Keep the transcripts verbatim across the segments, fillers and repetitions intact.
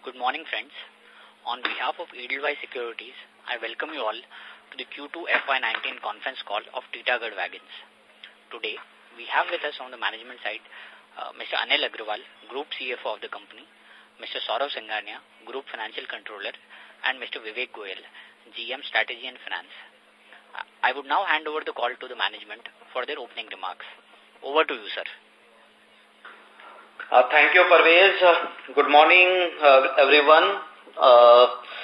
Good morning, friends. On behalf of Edelweiss Securities, I welcome you all to the Q two F Y nineteen conference call of Titagarh Wagons. Today, we have with us on the management side uh, Mister Anil Agrawal, Group C F O of the company, Mister Saurav Singhania, Group Financial Controller, and Mister Vivek Goyal, G M Strategy and Finance. I would now hand over the call to the management for their opening remarks. Over to you, sir. Uh, thank you, Parvez. Uh, good morning, uh, everyone. Uh,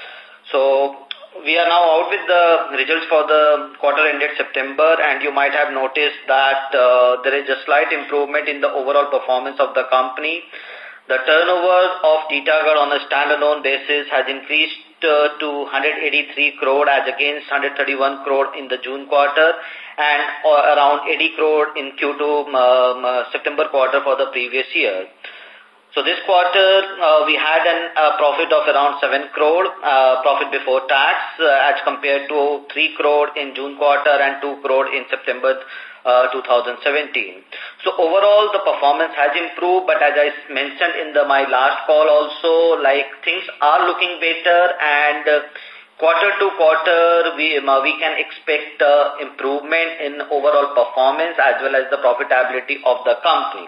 so, we are now out with the results for the quarter ended September, and you might have noticed that uh, there is a slight improvement in the overall performance of the company. The turnover of Titagarh on a standalone basis has increased uh, to one hundred eighty-three crore as against one hundred thirty-one crore in the June quarter and uh, around eighty crore in Q two um, uh, September quarter for the previous year. So this quarter, uh, we had a uh, profit of around seven crore, uh, profit before tax, uh, as compared to three crore in June quarter and two crore in September uh, two thousand seventeen. So overall, the performance has improved, but as I mentioned in the my last call also, like things are looking better, and uh, quarter to quarter, we, uh, we can expect uh, improvement in overall performance as well as the profitability of the company.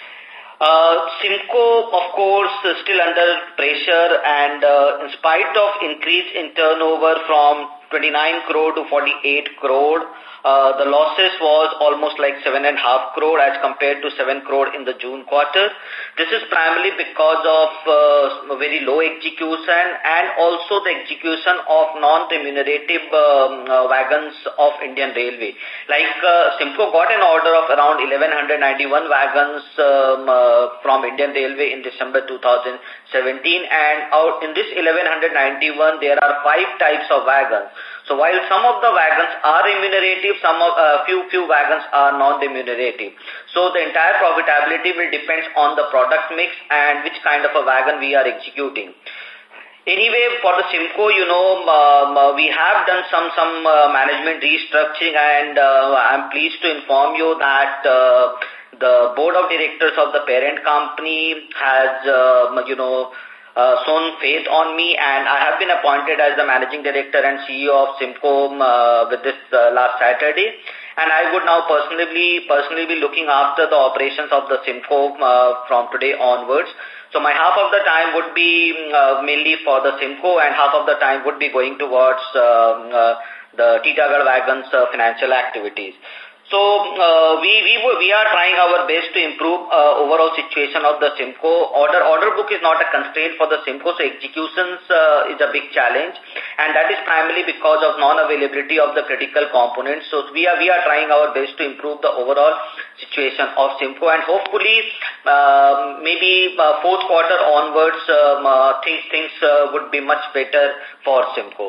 Uh, Simco, of course, is still under pressure, and uh, in spite of increase in turnover from twenty-nine crore to forty-eight crore, uh, the losses was almost like seven and a half crore as compared to seven crore in the June quarter. This is primarily because of uh, very low execution and also the execution of non-remunerative um, uh, wagons of Indian Railway. Like uh, Simco got an order of around eleven ninety-one wagons um, uh, from Indian Railway in December two thousand seventeen, and out in this eleven ninety-one there are five types of wagons. So while some of the wagons are remunerative, some of uh, few few wagons are non-remunerative. So the entire profitability will depend on the product mix and which kind of a wagon we are executing. Anyway, for the Simco, you know, um, we have done some some uh, management restructuring, and uh, I'm pleased to inform you that uh, the board of directors of the parent company has, uh, you know, Uh, shown faith on me, and I have been appointed as the managing director and C E O of Simco uh, with this uh, last Saturday, and I would now personally personally be looking after the operations of the Simco uh, from today onwards. So my half of the time would be uh, mainly for the Simco, and half of the time would be going towards um, uh, the Titagarh Wagons uh, financial activities. So uh, we we we are trying our best to improve uh, overall situation of the Simco. Order order book is not a constraint for the Simco, so executions uh, is a big challenge, and that is primarily because of non-availability of the critical components. So we are we are trying our best to improve the overall situation of Simco, and hopefully uh, maybe uh, fourth quarter onwards um, uh, things things uh, would be much better for Simco.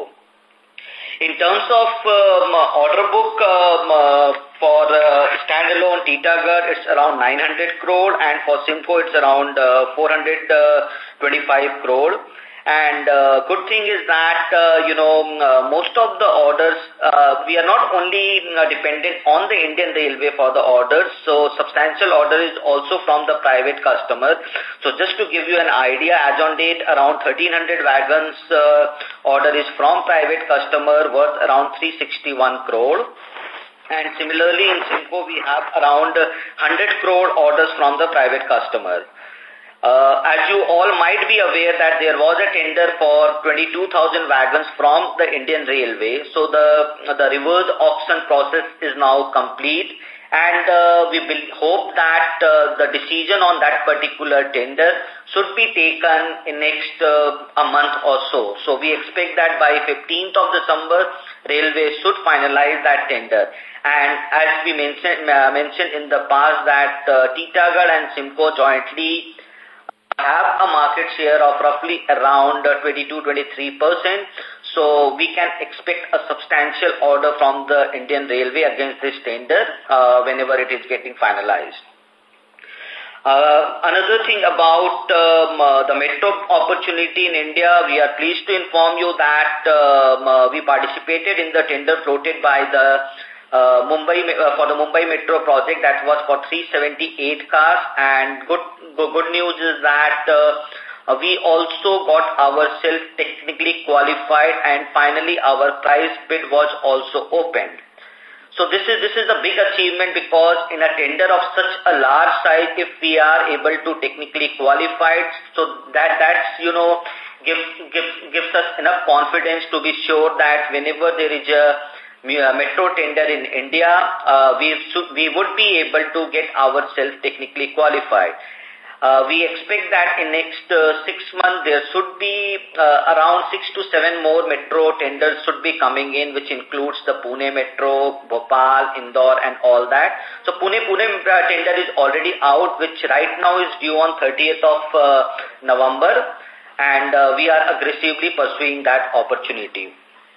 In terms of um, order book, um, uh, for uh, standalone Titagarh, it's around nine hundred crore, and for Simco, it's around uh, four hundred twenty-five crore. And uh, good thing is that, uh, you know, uh, most of the orders, uh, we are not only uh, dependent on the Indian Railway for the orders, so substantial order is also from the private customer. So just to give you an idea, as on date, around thirteen hundred wagons uh, order is from private customer worth around three hundred sixty-one crore. And similarly, in Simco, we have around one hundred crore orders from the private customer. Uh, as you all might be aware that there was a tender for twenty-two thousand wagons from the Indian Railway. So the, the reverse auction process is now complete, and uh, we will hope that uh, the decision on that particular tender should be taken in next uh, a month or so. So we expect that by fifteenth of December, Railway should finalize that tender. And as we mentioned, uh, mentioned in the past that uh, Titagarh and Simco jointly have a market share of roughly around twenty-two to twenty-three percent. So we can expect a substantial order from the Indian Railway against this tender uh, whenever it is getting finalized. Uh, another thing about um, uh, the metro opportunity in India, we are pleased to inform you that um, uh, we participated in the tender floated by the Uh, Mumbai uh, for the Mumbai Metro project. That was for three hundred seventy-eight cars, and good good news is that uh, uh, we also got ourselves technically qualified, and finally our price bid was also opened. So this is this is a big achievement, because in a tender of such a large size, if we are able to technically qualify, so that that's you know gives gives gives us enough confidence to be sure that whenever there is a metro tender in India, uh, we should, we would be able to get ourselves technically qualified. Uh, we expect that in next uh, six months there should be uh, around six to seven more metro tenders should be coming in, which includes the Pune Metro, Bhopal, Indore, and all that. So Pune Pune uh, tender is already out, which right now is due on thirtieth of uh, November, and uh, we are aggressively pursuing that opportunity.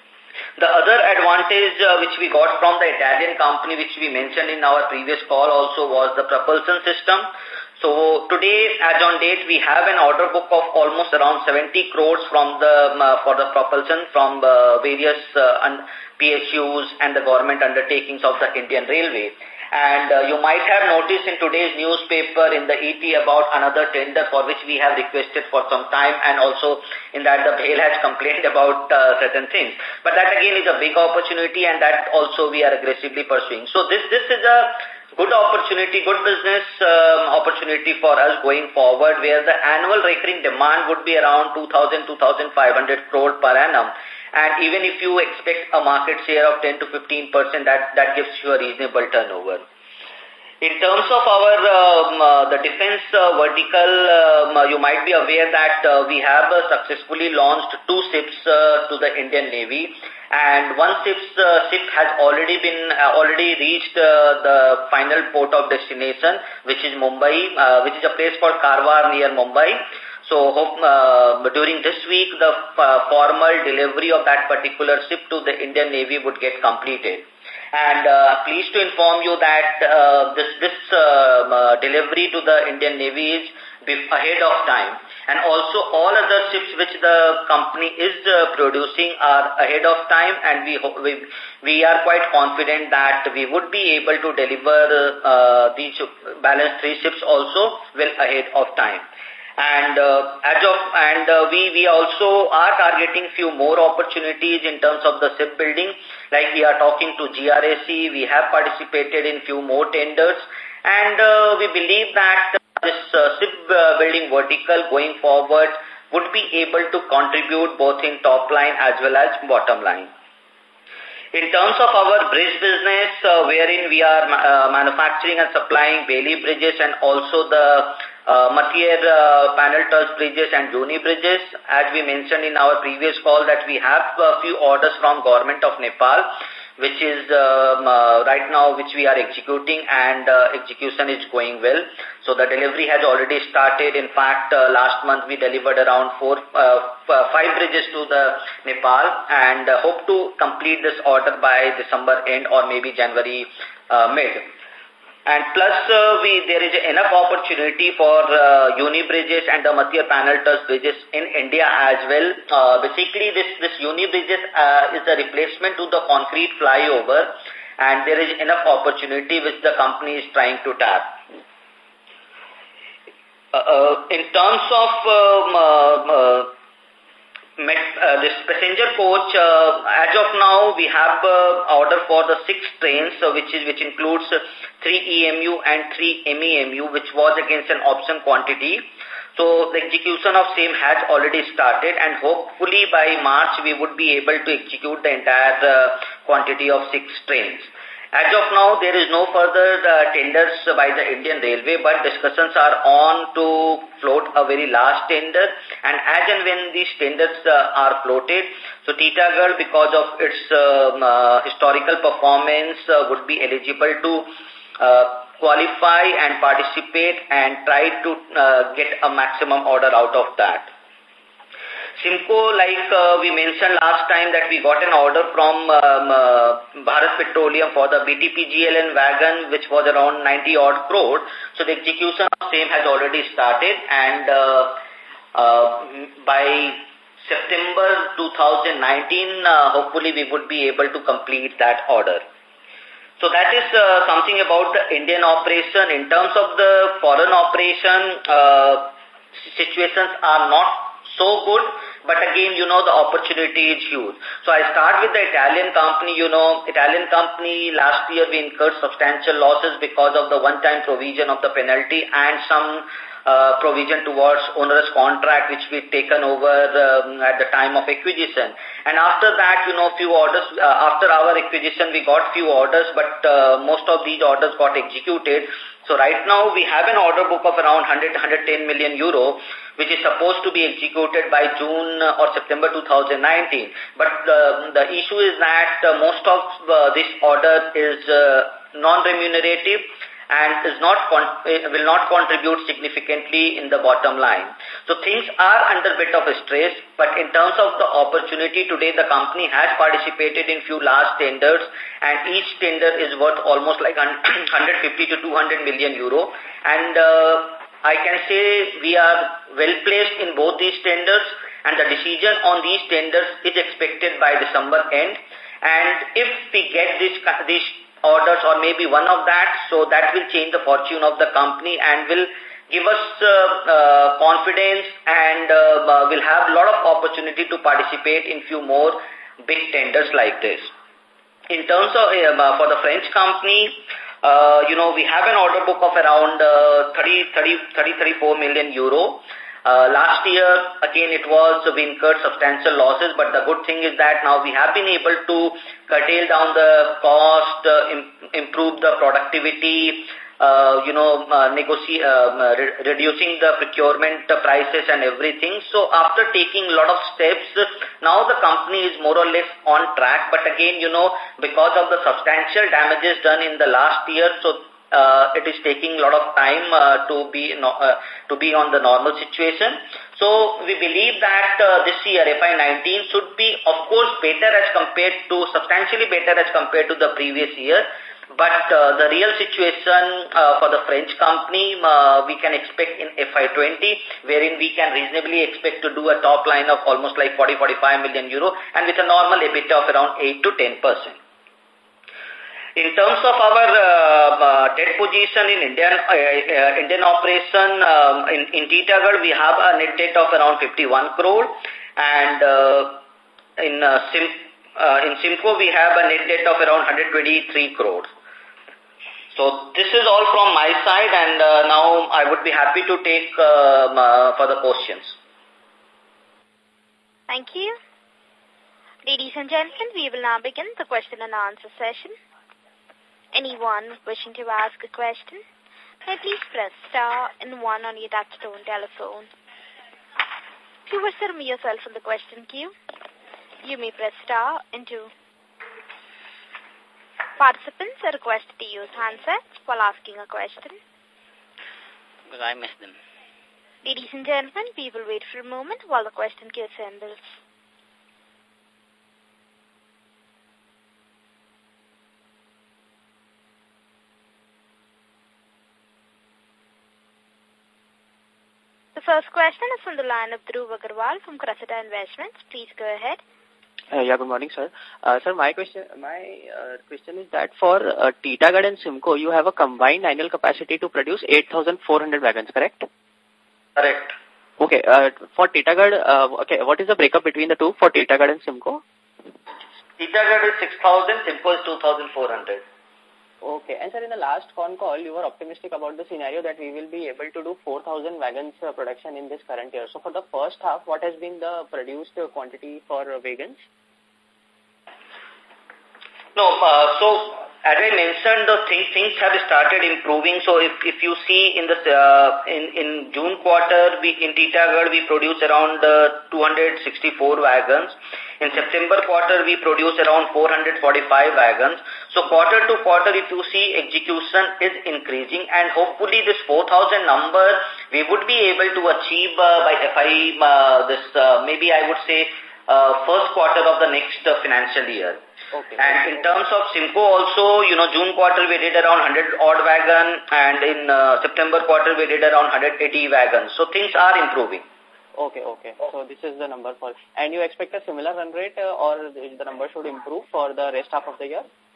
The other advantage uh, which we got from the Italian company, which we mentioned in our previous call also, was the propulsion system. So today, as on date, we have an order book of almost around seventy crores from the uh, for the propulsion from uh, various uh, P S Us and the government undertakings of the Indian Railway. And uh, you might have noticed in today's newspaper in the E T about another tender for which we have requested for some time, and also in that the B H E L has complained about uh, certain things. But that again is a big opportunity, and that also we are aggressively pursuing. So this this is a good opportunity, good business um, opportunity for us going forward, where the annual recurring demand would be around two thousand to two thousand five hundred crore per annum. And even if you expect a market share of ten to fifteen percent, that, that gives you a reasonable turnover. In terms of our um, uh, the defense uh, vertical, um, uh, you might be aware that uh, we have uh, successfully launched two ships uh, to the Indian Navy, and one ship's, uh, ship has already been uh, already reached uh, the final port of destination, which is Mumbai, uh, which is a place called Karwar near Mumbai. So hope, uh, during this week, the uh, formal delivery of that particular ship to the Indian Navy would get completed. And uh, pleased to inform you that uh, this, this uh, uh, delivery to the Indian Navy is ahead of time. And also all other ships which the company is uh, producing are ahead of time, and we, we, we are quite confident that we would be able to deliver uh, these balance three ships also well ahead of time. And uh, as of and uh, we we also are targeting few more opportunities in terms of the shipbuilding. Like we are talking to G R A C, we have participated in few more tenders, and uh, we believe that this uh, shipbuilding vertical going forward would be able to contribute both in top line as well as bottom line. In terms of our bridge business, uh, wherein we are uh, manufacturing and supplying Bailey bridges and also the uh, Mathier uh, panel truss bridges and Joni bridges, as we mentioned in our previous call that we have a few orders from government of Nepal, which is um, uh, right now which we are executing, and uh, execution is going well. So the delivery has already started. In fact, uh, last month we delivered around four, uh, five bridges to the Nepal, and uh, hope to complete this order by December end or maybe January uh, mid. And plus, uh, we there is enough opportunity for uh, uni bridges and the Mathier panel truss bridges in India as well. Uh, basically, this this uni bridges uh, is the replacement to the concrete flyover, and there is enough opportunity which the company is trying to tap. Uh, uh, in terms of um, uh, uh, Met, uh, this passenger coach, uh, as of now, we have uh, order for the six trains, uh, which is which includes uh, three E M U and three M E M U, which was against an option quantity. So the execution of same has already started, and hopefully by March we would be able to execute the entire uh, quantity of six trains. As of now, there is no further uh, tenders by the Indian Railway, but discussions are on to float a very large tender. And as and when these tenders uh, are floated, so Titagarh, because of its um, uh, historical performance, uh, would be eligible to uh, qualify and participate and try to uh, get a maximum order out of that. Simco, like uh, we mentioned last time that we got an order from um, uh, Bharat Petroleum for the B T P G L N wagon, which was around ninety odd crore. So the execution of same has already started, and uh, uh, by September two thousand nineteen, uh, hopefully we would be able to complete that order. So that is uh, something about the Indian operation. In terms of the foreign operation, uh, situations are not so good, but again, you know, the opportunity is huge. So I start with the Italian company. You know, Italian company, last year we incurred substantial losses because of the one-time provision of the penalty and some uh, provision towards onerous contract which we've taken over um, at the time of acquisition. And after that, you know, few orders, uh, after our acquisition, we got few orders, but uh, most of these orders got executed. So right now we have an order book of around one hundred to one hundred ten million euro, which is supposed to be executed by June or September two thousand nineteen. But the, the issue is that uh, most of uh, this order is uh, non-remunerative and is not con will not contribute significantly in the bottom line. So things are under a bit of stress, but in terms of the opportunity today, the company has participated in few large tenders, and each tender is worth almost like one hundred fifty to two hundred million euro. And uh, I can say we are well placed in both these tenders, and the decision on these tenders is expected by December end. And if we get this, this orders or maybe one of that, so that will change the fortune of the company and will give us uh, uh, confidence, and uh, will have a lot of opportunity to participate in few more big tenders like this. In terms of, uh, for the French company, uh, you know, we have an order book of around uh, thirty, thirty, thirty, thirty-four million euro. Uh, last year, again, it was, we incurred substantial losses, but the good thing is that now we have been able to curtail down the cost, uh, im improve the productivity, uh, you know, uh, negotiate, uh, re reducing the procurement prices and everything. So after taking a lot of steps, now the company is more or less on track. But again, you know, because of the substantial damages done in the last year, so Uh, it is taking a lot of time uh, to be no, uh, to be on the normal situation. So we believe that uh, this year F Y nineteen should be, of course, better as compared to, substantially better as compared to the previous year. But uh, the real situation uh, for the French company, uh, we can expect in F Y twenty, wherein we can reasonably expect to do a top line of almost like forty to forty-five million euro, and with a normal EBITDA of around eight to ten percent. In terms of our uh, uh, debt position in Indian uh, uh, Indian operation, um, in, in Titagarh, we have a net debt of around fifty-one crore, and uh, in uh, Sim, uh, in Simco we have a net debt of around one hundred twenty-three crores. So this is all from my side, and uh, now I would be happy to take uh, uh, further questions. Thank you. Ladies and gentlemen, we will now begin the question and answer session. Anyone wishing to ask a question, may please press star and one on your touchtone telephone. If you wish to remove yourself from the question queue, you may press star and two. Participants are requested to use handsets while asking a question. Because I missed them. Ladies and gentlemen, we will wait for a moment while the question queue assembles. The first question is from the line of Dhruv Agarwal from Cressida Investments. Please go ahead. Uh, yeah, good morning, sir. Uh, sir, my question, my uh, question is that for uh, Titagarh and Simco, you have a combined annual capacity to produce eight thousand four hundred wagons, correct? Correct. Okay. Uh, for Titagarh, uh, okay, what is the breakup between the two for Titagarh and Simco? Titagarh is six thousand, Simco is two thousand four hundred. Okay. And sir, in the last con call, you were optimistic about the scenario that we will be able to do four thousand wagons uh, production in this current year. So for the first half, what has been the produced uh, quantity for uh, wagons? No, uh, so as I mentioned, the thing, things have started improving. So if, if you see in the uh, in, in June quarter, we in Titagarh, we produced around uh, two hundred sixty-four wagons. In September quarter, we produced around four hundred forty-five wagons. So quarter to quarter, if you see, execution is increasing, and hopefully this four thousand number we would be able to achieve uh, by F I, uh, this uh, maybe I would say uh, first quarter of the next uh, financial year. Okay. And in terms of Simco also, you know, June quarter we did around one hundred odd wagon, and in uh, September quarter we did around one hundred eighty wagons. So things are improving. Okay, okay. So this is the number for, and you expect a similar run rate uh, or the number should improve for the rest half of the year?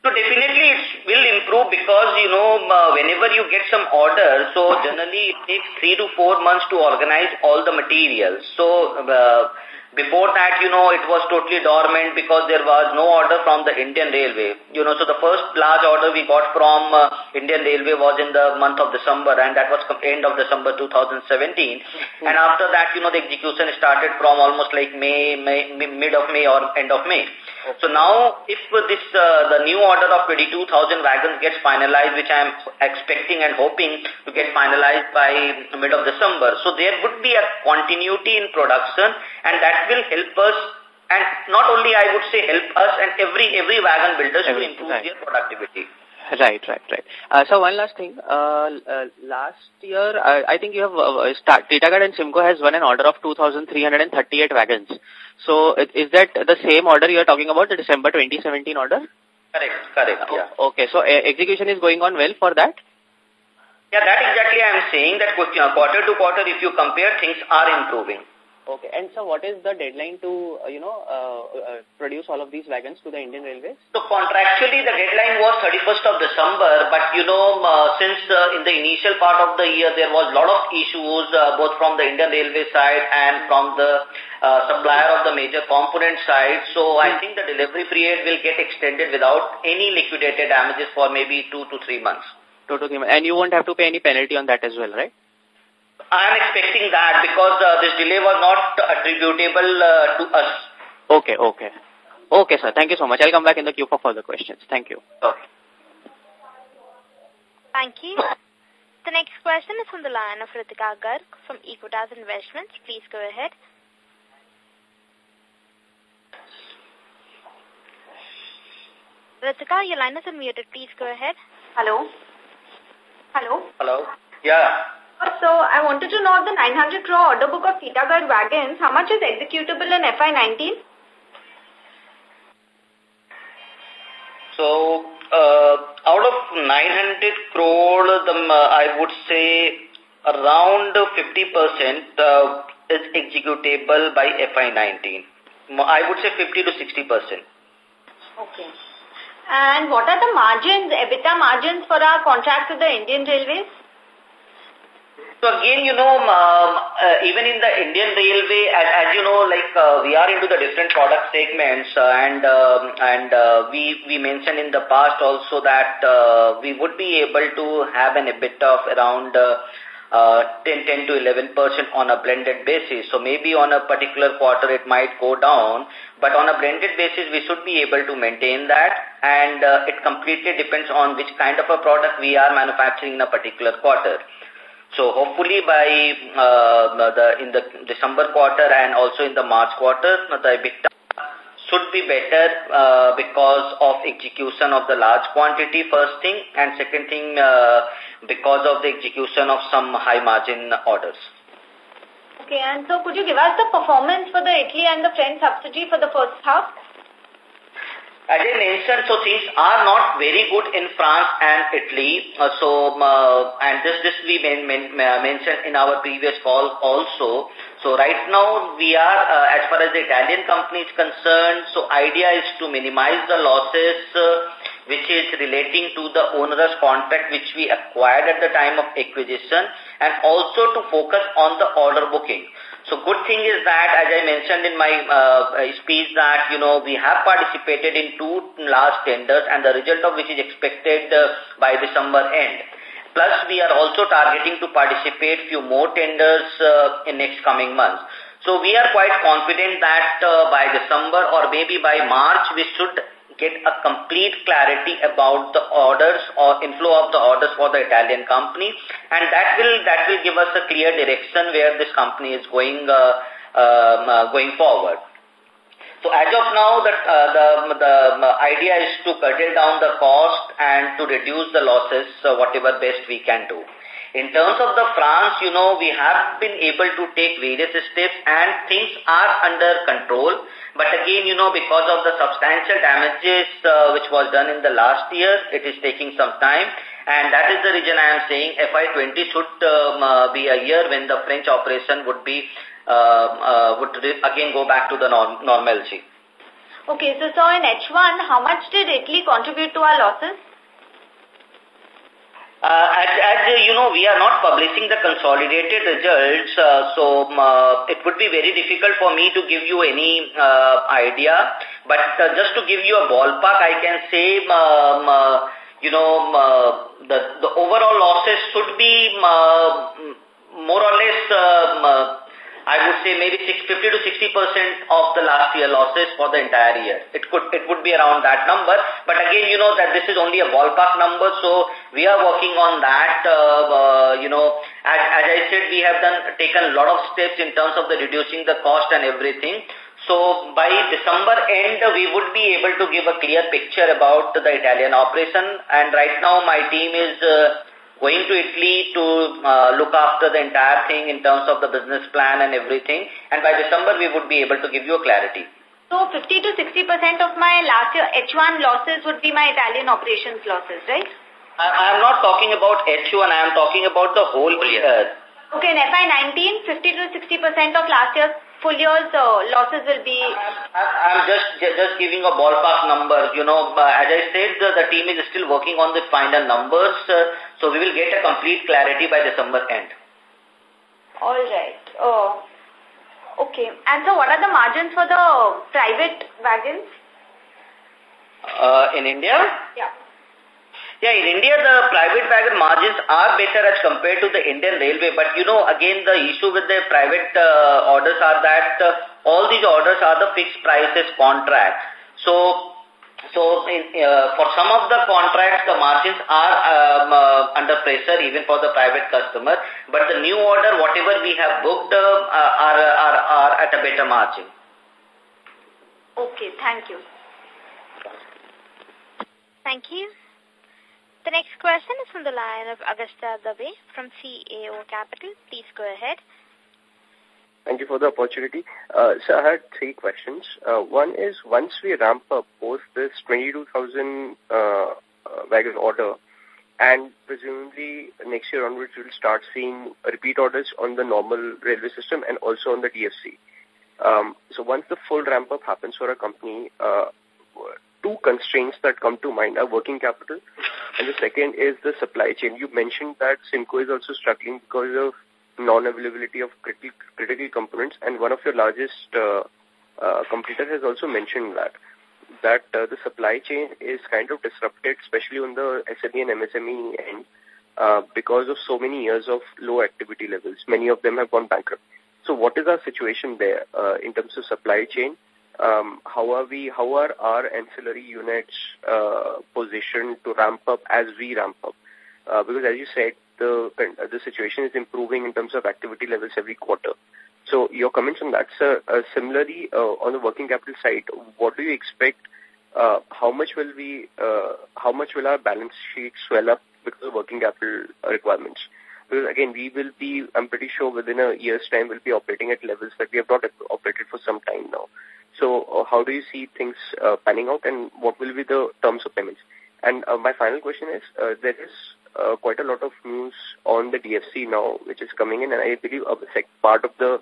So definitely it will improve because, you know, uh, whenever you get some order, so generally it takes three to four months to organize all the materials. So uh, before that, you know, it was totally dormant because there was no order from the Indian Railway. You know, so the first large order we got from uh, Indian Railway was in the month of December, and that was end of December two thousand seventeen. Mm-hmm. And after that, you know, the execution started from almost like May, May mid of May or end of May. Okay. So now, if this uh, the new order of twenty-two thousand wagons gets finalized, which I am expecting and hoping to get finalized by mid of December, so there would be a continuity in production, and that will help us, and not only I would say help us and every every wagon builders every, to improve right. their productivity. Right, right, right. Uh, so one last thing. Uh, uh, last year, uh, I think you have uh, start, Titagarh and Simco has won an order of two thousand three hundred thirty-eight wagons. So is that the same order you are talking about, the December twenty seventeen order? Correct, correct, yeah. Okay, so uh, execution is going on well for that? Yeah, that exactly I am saying that quarter to quarter, if you compare, things are improving. Okay, and so what is the deadline to, uh, you know, uh, uh, produce all of these wagons to the Indian Railways? So contractually the deadline was thirty-first of December, but you know, uh, since uh, in the initial part of the year there was a lot of issues uh, both from the Indian Railway side and from the uh, supplier of the major component side, so I think the delivery period will get extended without any liquidated damages for maybe two to three months. Two to three months. And you won't have to pay any penalty on that as well, right? I am expecting that because uh, this delay was not attributable uh, to us. Okay, okay. Okay, sir. Thank you so much. I'll come back in the queue for further questions. Thank you. Okay. Thank you. The next question is from the line of Ritika Garg from Equitas Investments. Please go ahead. Ritika, your line is unmuted. Please go ahead. Hello. Hello. Hello. Yeah. So, I wanted to know the nine hundred crore order book of Titagarh wagons, how much is executable in F Y nineteen? So, uh, out of nine hundred crore, the, uh, I would say around fifty percent uh, is executable by F Y nineteen. I would say fifty to sixty percent. Okay. And what are the margins, EBITDA margins for our contracts with the Indian Railways? So again, you know, um, uh, even in the Indian Railway, as, as you know, like uh, we are into the different product segments, uh, and um, and uh, we we mentioned in the past also that uh, we would be able to have an EBITDA of around uh, uh, ten to eleven percent on a blended basis. So maybe on a particular quarter it might go down, but on a blended basis we should be able to maintain that, and uh, it completely depends on which kind of a product we are manufacturing in a particular quarter. So hopefully by uh, the in the December quarter and also in the March quarter, the EBITDA should be better uh, because of execution of the large quantity, first thing, and second thing, uh, because of the execution of some high margin orders. Okay, and so could you give us the performance for the Italy and the French subsidiary for the first half? As I mentioned, so things are not very good in France and Italy. Uh, so, uh, and this this we men, men, uh, mentioned in our previous call also. So right now we are, uh, as far as the Italian company is concerned, so idea is to minimize the losses uh, which is relating to the onerous contract which we acquired at the time of acquisition, and also to focus on the order booking. So good thing is that, as I mentioned in my uh, speech, that, you know, we have participated in two large tenders and the result of which is expected uh, by December end. Plus, we are also targeting to participate few more tenders uh, in next coming months. So we are quite confident that uh, by December or maybe by March, we should get a complete clarity about the orders or inflow of the orders for the Italian company, and that will that will give us a clear direction where this company is going uh, um, uh, going forward. So as of now, that uh, the the idea is to curtail down the cost and to reduce the losses, uh, whatever best we can do. In terms of the France, you know, we have been able to take various steps and things are under control. But again, you know, because of the substantial damages uh, which was done in the last year, it is taking some time. And that is the reason I am saying F Y twenty should um, uh, be a year when the French operation would be, uh, uh, would again go back to the norm normalcy. Okay, so, so in H one, how much did Italy contribute to our losses? Uh, as, as uh, you know, we are not publishing the consolidated results, uh, so um, uh, it would be very difficult for me to give you any uh, idea. But uh, just to give you a ballpark, I can say, um, uh, you know, uh, the, the overall losses should be uh, more or less, um, uh, I would say maybe fifty to sixty percent of the last year losses for the entire year. It could, it would be around that number. But again, you know that this is only a ballpark number, so we are working on that. Uh, uh, you know, as, as I said, we have done taken a lot of steps in terms of the reducing the cost and everything. So by December end, we would be able to give a clear picture about the Italian operation. And right now, my team is uh, going to Italy to uh, look after the entire thing in terms of the business plan and everything. And by December, we would be able to give you a clarity. So fifty to sixty percent of my last year H one losses would be my Italian operations losses, right? I, I am not talking about H one, I am talking about the whole year. Okay, in F Y nineteen, fifty to sixty percent of last year's full year's uh, losses will be... I am just just giving a ballpark number. You know, as I said, the, the team is still working on the final numbers, uh, so we will get a complete clarity by December end. All right. Oh, okay. And so what are the margins for the private wagons? Uh, in India? Yeah. Yeah, in India, the private wagon margins are better as compared to the Indian Railway. But, you know, again, the issue with the private uh, orders are that uh, all these orders are the fixed prices contract. So, so in, uh, for some of the contracts, the margins are um, uh, under pressure even for the private customer. But the new order, whatever we have booked, uh, are, are, are at a better margin. Okay, thank you. Thank you. The next question is from the line of Agastya Dave from C A O Capital. Please go ahead. Thank you for the opportunity. Uh, so I had three questions. Uh, one is, once we ramp up post this twenty-two thousand uh, uh, wagon order, and presumably next year onwards we'll start seeing repeat orders on the normal railway system and also on the D F C. Um, so once the full ramp up happens for a company, uh, two constraints that come to mind are working capital, and the second is the supply chain. You mentioned that Simco is also struggling because of non-availability of critical, critical components, and one of your largest uh, uh, competitors has also mentioned that, that uh, the supply chain is kind of disrupted, especially on the S M E and M S M E end, uh, because of so many years of low activity levels. Many of them have gone bankrupt. So what is our situation there uh, in terms of supply chain? Um, how are we, how are our ancillary units uh, positioned to ramp up as we ramp up? Uh, because as you said, the the situation is improving in terms of activity levels every quarter. So your comments on that, sir. Uh, similarly, uh, on the working capital side, what do you expect? Uh, how much will we? Uh, how much will our balance sheet swell up because of working capital requirements? Because again, we will be, I'm pretty sure within a year's time, we'll be operating at levels that we have not operated for some time now. So uh, how do you see things uh, panning out, and what will be the terms of payments? And uh, my final question is, uh, there is uh, quite a lot of news on the D F C now, which is coming in, and I believe a part of the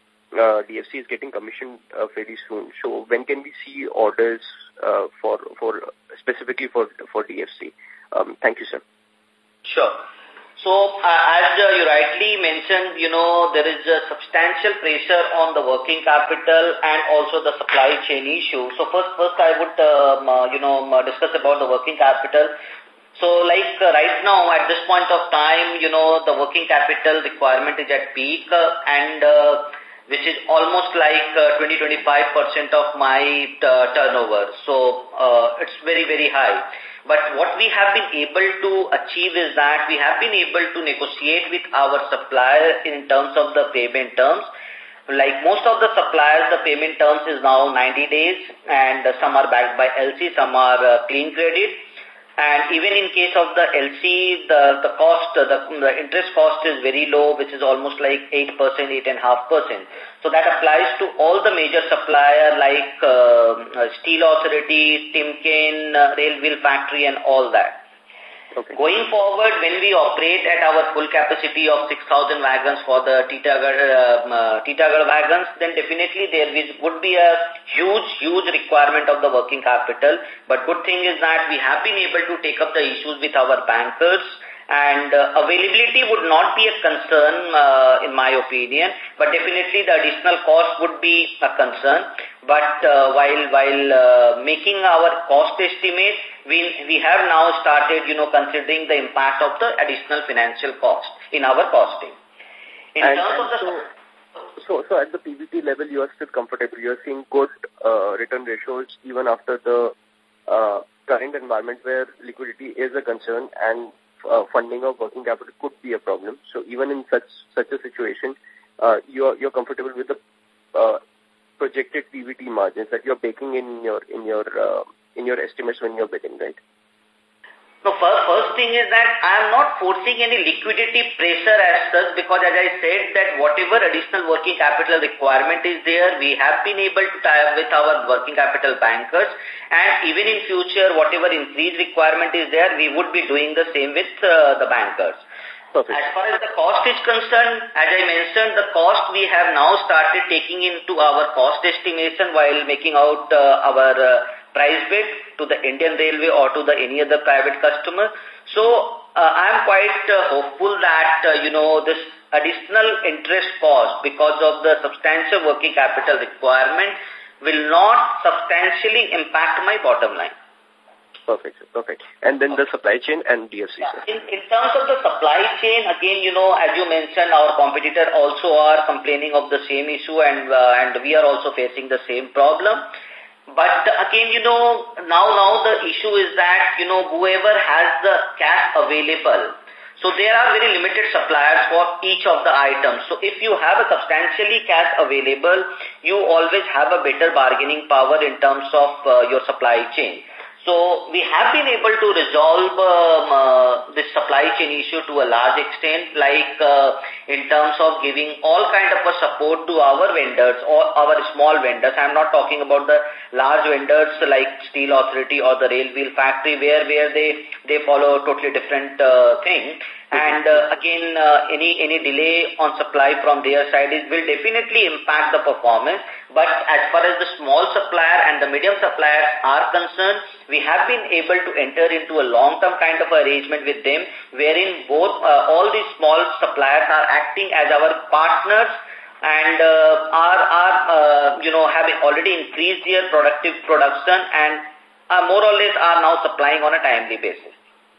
uh, D F C is getting commissioned uh, fairly soon. So when can we see orders uh, for for specifically for for D F C? Um, thank you, sir. Sure. So, uh, as uh, you rightly mentioned, you know, there is a substantial pressure on the working capital and also the supply chain issue. So, first, first I would, um, uh, you know, discuss about the working capital. So, like uh, right now, at this point of time, you know, the working capital requirement is at peak uh, and uh, which is almost like uh, twenty to twenty-five percent of my uh, turnover. So, uh, it's very, very high. But what we have been able to achieve is that we have been able to negotiate with our suppliers in terms of the payment terms. Like most of the suppliers, the payment terms is now ninety days, and some are backed by L C, some are uh, clean credit. And even in case of the L C, the, the cost, the, the interest cost is very low, which is almost like eight percent, eight point five percent. So that applies to all the major suppliers like uh, Steel Authority, Timken, uh, Rail Wheel Factory and all that. Okay. Going forward, when we operate at our full capacity of six thousand wagons for the Titagarh, uh, uh, Titagarh wagons, then definitely there is, would be a huge, huge requirement of the working capital. But good thing is that we have been able to take up the issues with our bankers, and uh, availability would not be a concern, uh, in my opinion, but definitely the additional cost would be a concern. But uh, while while uh, making our cost estimate, we we have now started, you know, considering the impact of the additional financial cost in our costing. In and, terms and of the so, so, so at the P B T level, you are still comfortable. You are seeing good uh, return ratios even after the uh, current environment where liquidity is a concern and uh, funding of working capital could be a problem. So even in such such a situation, uh, you're you're comfortable with the uh, projected P B T margins that you're baking in your in your uh, in your estimates when you're bidding, right? No, first, first thing is that I am not forcing any liquidity pressure as such, because as I said that whatever additional working capital requirement is there, we have been able to tie up with our working capital bankers, and even in future, whatever increased requirement is there, we would be doing the same with uh, the bankers. Perfect. As far as the cost is concerned, as I mentioned, the cost we have now started taking into our cost estimation while making out uh, our uh, price bid to the Indian Railway or to the any other private customer. So uh, I am quite uh, hopeful that, uh, you know, this additional interest cost because of the substantial working capital requirement will not substantially impact my bottom line. Perfect, perfect. And then the supply chain and D F C, sir. In, in terms of the supply chain, again, you know, as you mentioned, our competitor also are complaining of the same issue, and uh, and we are also facing the same problem. But again, you know, now, now the issue is that, you know, whoever has the cash available, so there are very limited suppliers for each of the items. So if you have a substantially cash available, you always have a better bargaining power in terms of uh, your supply chain. So we have been able to resolve um, uh, this supply chain issue to a large extent, like uh, in terms of giving all kind of a support to our vendors or our small vendors. I'm not talking about the large vendors like Steel Authority or the Rail Wheel Factory, where where they they follow a totally different uh, thing. And uh, again, uh, any any delay on supply from their side is, will definitely impact the performance. But as far as the small supplier and the medium suppliers are concerned, we have been able to enter into a long-term kind of arrangement with them, wherein both uh, all these small suppliers are acting as our partners and uh, are are uh, you know having already increased their productive production and uh, more or less are now supplying on a timely basis.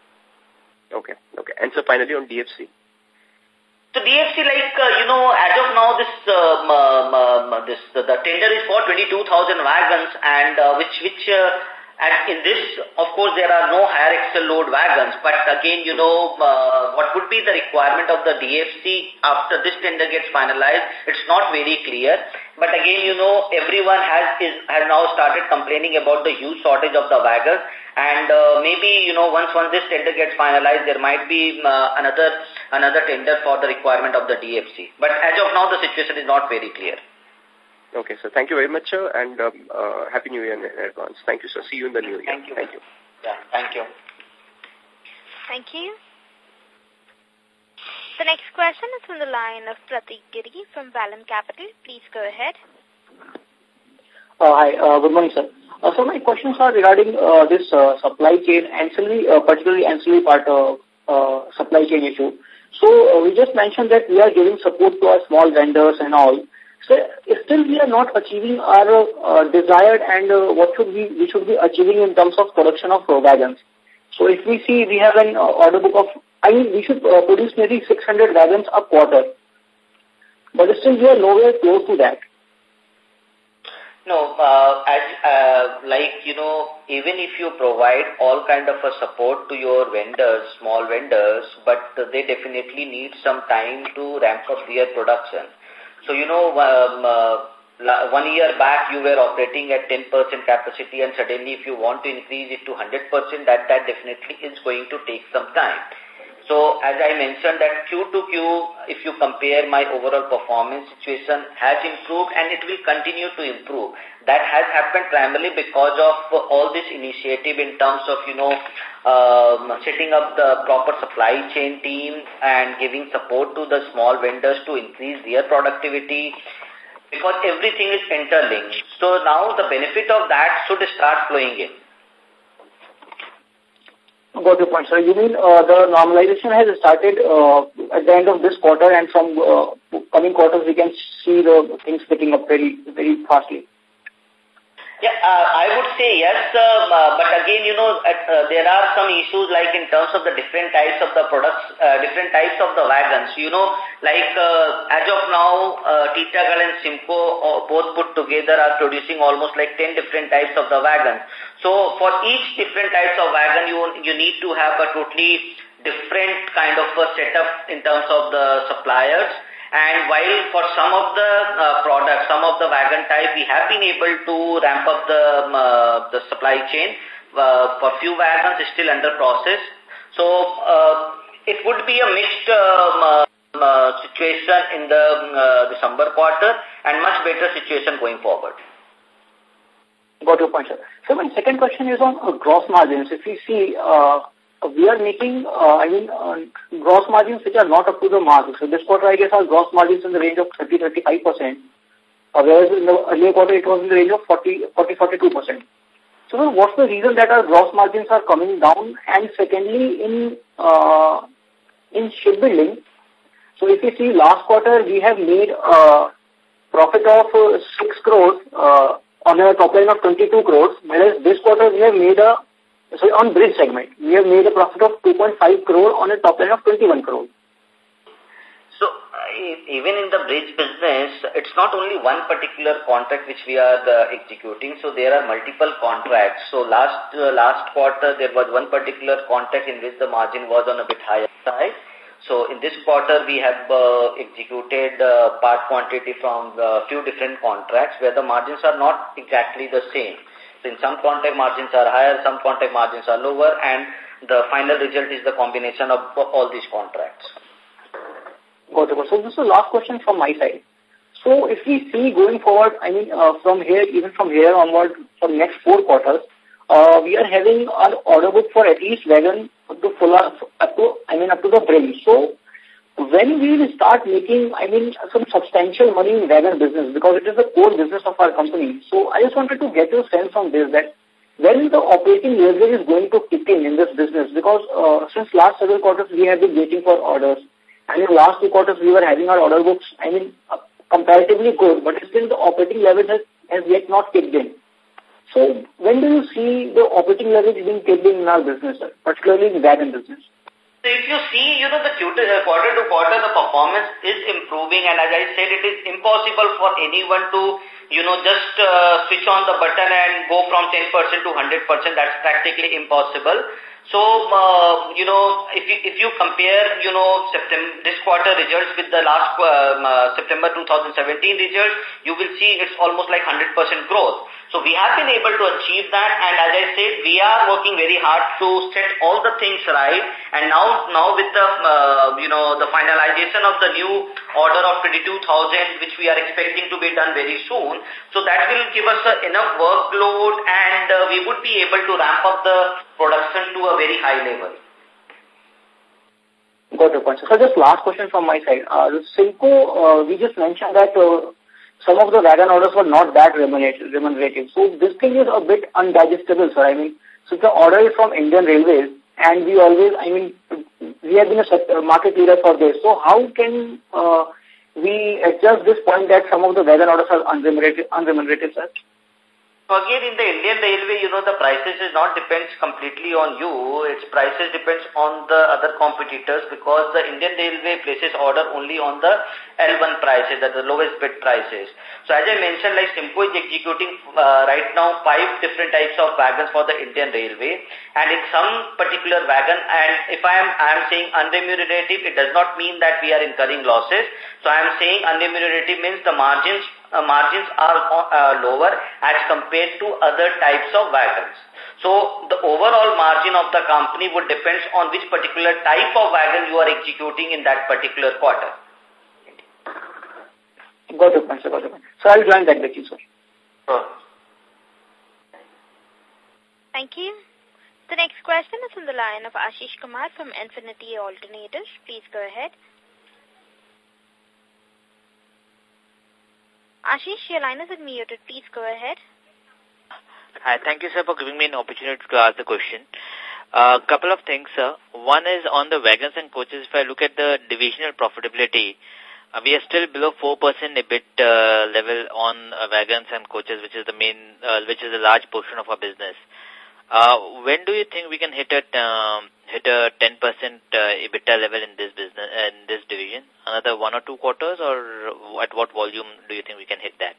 Okay, okay. And so finally on D F C. So D F C, like, uh, you know, as of now, this, um, um, um, this uh, the tender is for twenty-two thousand wagons, and uh, which, which uh, and in this, of course, there are no higher axle load wagons, but again, you know, uh, what would be the requirement of the D F C after this tender gets finalized, it's not very clear. But again, you know, everyone has is, has now started complaining about the huge shortage of the wagons, and uh, maybe, you know, once once this tender gets finalized, there might be uh, another another tender for the requirement of the D F C. But as of now, the situation is not very clear. Okay, so thank you very much, sir, and um, uh, Happy New Year in advance. Thank you, sir. See you in the new year. Thank you. Thank you. Yeah, thank you. Thank you. The next question is from the line of Pratik Giri from Vallum Capital. Please go ahead. Uh, hi, uh, good morning, sir. Uh, so my questions are regarding uh, this uh, supply chain, ancillary, uh, particularly ancillary part of uh, supply chain issue. So uh, we just mentioned that we are giving support to our small vendors and all. So still we are not achieving our uh, desired and uh, what should we, we should be achieving in terms of production of uh, wagons. So if we see we have an uh, order book of, I mean we should uh, produce maybe six hundred wagons a quarter. But still we are nowhere close to that. No, uh, as, uh, like, you know, even if you provide all kind of a support to your vendors, small vendors, but they definitely need some time to ramp up their production. So, you know, um, uh, one year back you were operating at ten percent capacity, and suddenly if you want to increase it to one hundred percent, that, that definitely is going to take some time. So as I mentioned that Q to Q, if you compare my overall performance situation has improved and it will continue to improve. That has happened primarily because of all this initiative in terms of, you know, um, setting up the proper supply chain team and giving support to the small vendors to increase their productivity, because everything is interlinked. So now the benefit of that should start flowing in. Got your point, sir. You mean uh, the normalization has started uh, at the end of this quarter, and from uh, coming quarters we can see the things picking up very, very fastly? Yeah, uh, I would say yes, um, uh, but again, you know, at, uh, there are some issues like in terms of the different types of the products, uh, different types of the wagons. You know, like uh, as of now, uh, Titagarh and Simco uh, both put together are producing almost like ten different types of the wagons. So for each different types of wagon, you you need to have a totally different kind of a setup in terms of the suppliers. And while for some of the uh, products, some of the wagon type, we have been able to ramp up the um, uh, the supply chain. Uh, for few wagons, is still under process. So uh, it would be a mixed um, uh, situation in the uh, December quarter and much better situation going forward. Got your point, sir. So my second question is on uh, gross margins. If we see, uh, we are making, uh, I mean, uh, gross margins which are not up to the mark. So this quarter, I guess, our gross margins in the range of thirty to thirty-five percent, uh, whereas in the earlier quarter, it was in the range of forty to forty-two percent. So what's the reason that our gross margins are coming down? And secondly, in uh, in shipbuilding, so if you see last quarter, we have made a profit of uh, six crores uh, on a top line of twenty-two crores, whereas this quarter we have made a So on bridge segment, we have made a profit of two point five crore on a top line of twenty-one crore. So uh, even in the bridge business, it's not only one particular contract which we are uh, executing. So there are multiple contracts. So last uh, last quarter, there was one particular contract in which the margin was on a bit higher side. So in this quarter, we have uh, executed uh, part quantity from a few different contracts where the margins are not exactly the same. So in some contract margins are higher, some contract margins are lower, and the final result is the combination of all these contracts. Got it. So this is the last question from my side. So if we see going forward, I mean, uh, from here, even from here onward, for next four quarters, uh, we are having our order book for at least wagon up to full, up to, I mean, up to the brim. So when we will start making, I mean, some substantial money in wagon business, because it is the core business of our company. So I just wanted to get your sense on this, that when the operating leverage is going to kick in in this business, because uh, since last several quarters we have been waiting for orders, and in the last two quarters we were having our order books, I mean, uh, comparatively good, but still the operating leverage has, has yet not kicked in. So when do you see the operating leverage being kicked in in our business, sir, particularly in wagon business? So if you see, you know, the quarter to quarter, the performance is improving, and as I said, it is impossible for anyone to, you know, just uh, switch on the button and go from ten percent to one hundred percent. That's practically impossible. So, uh, you know, if you, if you compare, you know, September, this quarter results with the last um, uh, September two thousand seventeen results, you will see it's almost like one hundred percent growth. So we have been able to achieve that, and as I said, we are working very hard to set all the things right. And now, now with the, uh, you know, the finalization of the new order of twenty-two thousand, which we are expecting to be done very soon, so that will give us uh, enough workload, and uh, we would be able to ramp up the production to a very high level. Got your point. So just last question from my side. Uh, Simco, uh, we just mentioned that uh, some of the wagon orders were not that remunerative. So this thing is a bit undigestible, sir. I mean, so the order is from Indian Railways, and we always, I mean, we have been a market leader for this. So how can uh, we adjust this point that some of the wagon orders are unremunerative, unremunerative, sir? So again, in the Indian Railway, you know, the prices is not depends completely on you. Its prices depends on the other competitors, because the Indian Railway places order only on the L one prices, that the lowest bid prices. So as I mentioned, like Simco is executing uh, right now five different types of wagons for the Indian Railway, and in some particular wagon, and if I am I am saying unremunerative, it does not mean that we are incurring losses. So I am saying unremunerative means the margins uh, margins are uh, lower as compared to other types of wagons. So the overall margin of the company would depend on which particular type of wagon you are executing in that particular quarter. Got your point, sir. Got your point. So I'll join that with you, sir. Sure. Thank you. The next question is from the line of Ashish Kumar from Infinity Alternatives. Please go ahead. Ashish, your line is unmuted. Please go ahead. Hi, thank you, sir, for giving me an opportunity to ask the question. A uh, couple of things, sir. One is on the wagons and coaches. If I look at the divisional profitability, uh, we are still below four percent EBIT uh, level on uh, wagons and coaches, which is the main, uh, which is a large portion of our business. Uh, when do you think we can hit a um, hit a ten percent uh, EBITDA level in this business in this division? Another one or two quarters, or at what volume do you think we can hit that?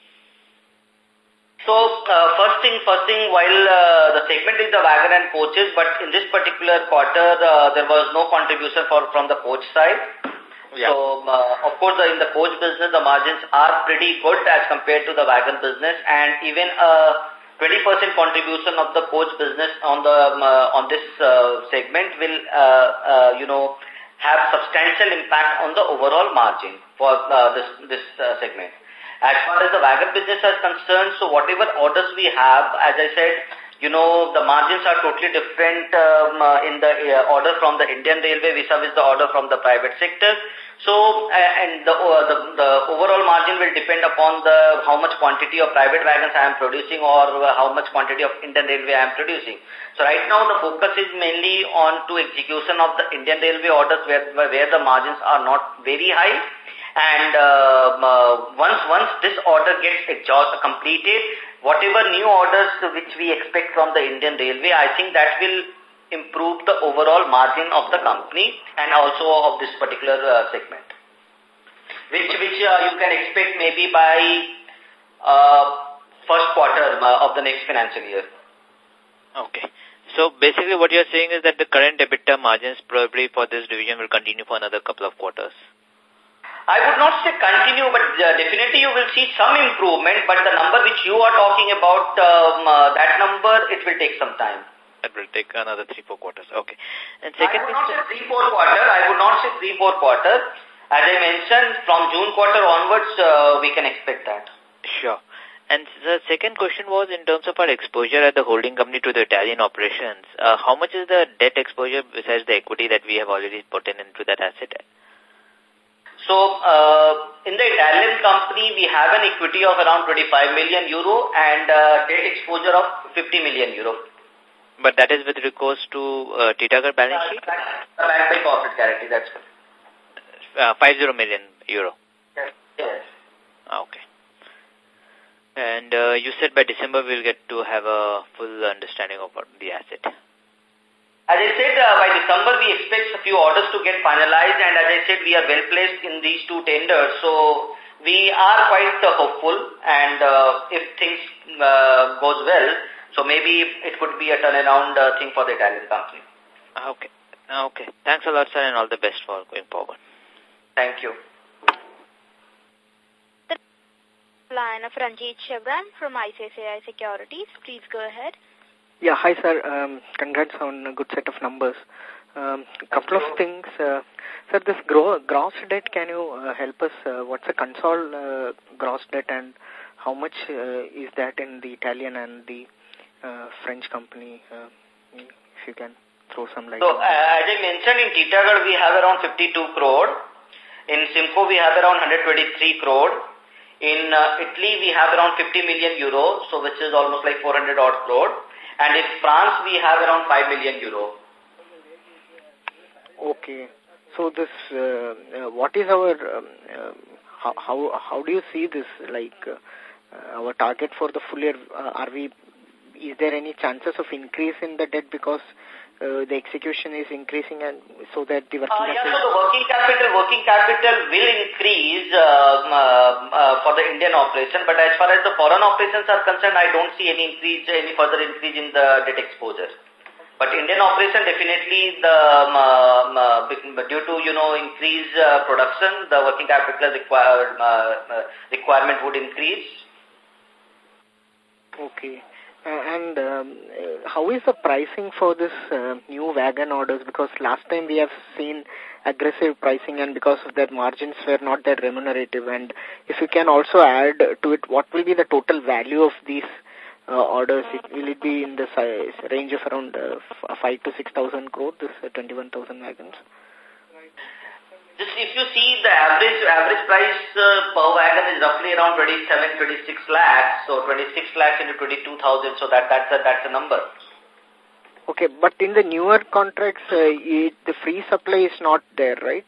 So uh, first thing, first thing, while uh, the segment is the wagon and coaches, but in this particular quarter uh, there was no contribution for from the coach side. Yeah. So uh, of course, the, in the coach business, the margins are pretty good as compared to the wagon business, and even uh, twenty percent contribution of the coach business on the um, uh, on this uh, segment will uh, uh, you know have substantial impact on the overall margin for uh, this this uh, segment. As far as the wagon business is concerned, so whatever orders we have, as I said, you know, the margins are totally different um, uh, in the uh, order from the Indian Railway vis-a-vis the order from the private sector. So, uh, and the, uh, the the overall margin will depend upon the how much quantity of private wagons I am producing or uh, how much quantity of Indian Railway I am producing. So, right now the focus is mainly on to execution of the Indian Railway orders where where the margins are not very high. And uh, uh, once once this order gets exhaust, completed, whatever new orders which we expect from the Indian Railway, I think that will improve the overall margin of the company and also of this particular uh, segment, which which uh, you can expect maybe by uh, first quarter uh, of the next financial year. Okay. So basically what you're saying is that the current EBITDA margins probably for this division will continue for another couple of quarters. I would not say continue, but uh, definitely you will see some improvement, but the number which you are talking about, um, uh, that number, it will take some time. It will take another three, four quarters. Okay. And second, I would not say three, four quarter. I would not say three, four quarter. As I mentioned, from June quarter onwards, uh, we can expect that. Sure. And the second question was in terms of our exposure at the holding company to the Italian operations. Uh, how much is the debt exposure besides the equity that we have already put in into that asset? So, uh, in the Italian company, we have an equity of around twenty-five million euro and uh, debt exposure of fifty million euro. But that is with recourse to uh, Titagarh balance sheet? Uh, backed by corporate guarantee, that's good. Uh, fifty million euro. Yes. yes. Okay. And uh, you said by December we'll get to have a full understanding of the asset. As I said, uh, by December we expect a few orders to get finalized, and as I said, we are well placed in these two tenders. So we are quite uh, hopeful, and uh, if things uh, goes well, so maybe it could be a turnaround uh, thing for the Italian company. Okay. Okay. Thanks a lot, sir, and all the best for going forward. Thank you. The line of Ranjit Shabran from I C I C I Securities. Please go ahead. Yeah, hi, sir. Um, congrats on a good set of numbers. Um, a couple of things. Uh, sir, this gro gross debt, can you uh, help us? Uh, what's the console uh, gross debt and how much uh, is that in the Italian and the uh, French company? Uh, if you can throw some light. So, uh, as I mentioned, in Titagarh we have around fifty-two crore. In Simco we have around one hundred twenty-three crore. In uh, Italy we have around fifty million euro, so which is almost like four hundred odd crore. And in France, we have around five million euro. Okay. So this, uh, uh, what is our, um, uh, how, how, how do you see this, like, uh, our target for the full year? Uh, are we, is there any chances of increase in the debt because uh, the execution is increasing and so that the working uh, yeah, capital... so the working capital, working capital will increase uh, uh, uh, for the Indian operation, but as far as the foreign operations are concerned, I don't see any increase, any further increase in the debt exposure. But Indian operation, definitely the um, uh, due to, you know, increased uh, production, the working capital require, uh, requirement would increase. Okay. Uh, and um, how is the pricing for this uh, new wagon orders? Because last time we have seen aggressive pricing, and because of that margins were not that remunerative. And if you can also add to it, what will be the total value of these uh, orders? It, will it be in the size, range of around uh, five to six thousand crore? This uh, twenty-one thousand wagons. Just if you see the average average price uh, per wagon is roughly around twenty-seven, twenty-six lakhs. So twenty-six lakhs into twenty-two thousand. So that that's a, that's a number. Okay, but in the newer contracts, uh, it, the free supply is not there, right?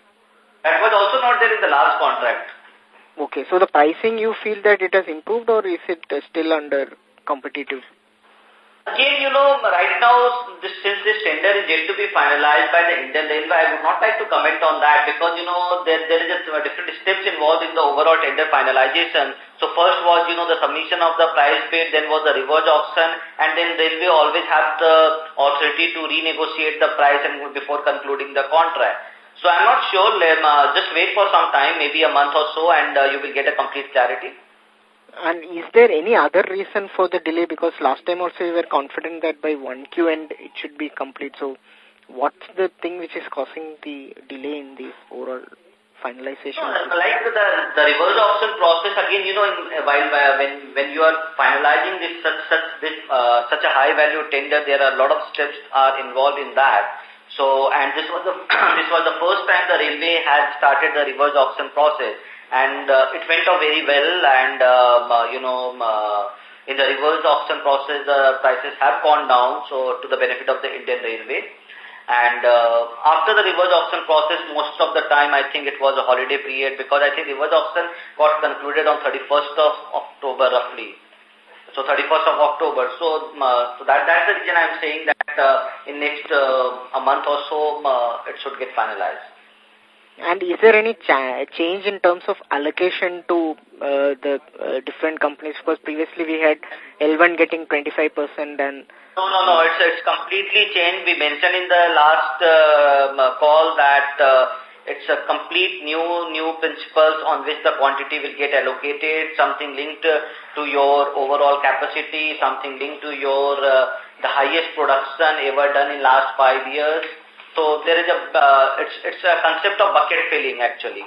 That was also not there in the last contract. Okay, so the pricing, you feel that it has improved, or is it uh, still under competitive? Again, you know, right now, this, since this tender is yet to be finalized by the Indian Railway, I would not like to comment on that because, you know, there, there is a, uh, different steps involved in the overall tender finalization. So first was, you know, the submission of the price bid, then was the reverse auction, and then Railway always have the authority to renegotiate the price and before concluding the contract. So I'm not sure, uh, just wait for some time, maybe a month or so, and uh, you will get a complete clarity. And is there any other reason for the delay? Because last time also we were confident that by one Q end it should be complete. So what's the thing which is causing the delay in the overall finalization? No, like the, the reverse auction process, again, you know, in, while when when you are finalizing this such such this uh, such a high value tender, there are a lot of steps are involved in that. So, and this was the this was the first time the railway had started the reverse auction process. And uh, it went off very well, and, um, uh, you know, uh, in the reverse auction process, the prices have gone down, so to the benefit of the Indian Railway. And uh, after the reverse auction process, most of the time, I think it was a holiday period, because I think reverse auction got concluded on thirty-first of October, roughly. So, thirty-first of October. So, uh, so that that's the reason I'm saying that uh, in next uh, a month or so, uh, it should get finalized. And is there any cha change in terms of allocation to uh, the uh, different companies? Because previously we had L one getting twenty-five percent and... No, no, no, it's, it's completely changed. We mentioned in the last uh, call that uh, it's a complete new new principles on which the quantity will get allocated, something linked uh, to your overall capacity, something linked to your uh, the highest production ever done in last five years. So there is a, uh, it's, it's a concept of bucket filling actually.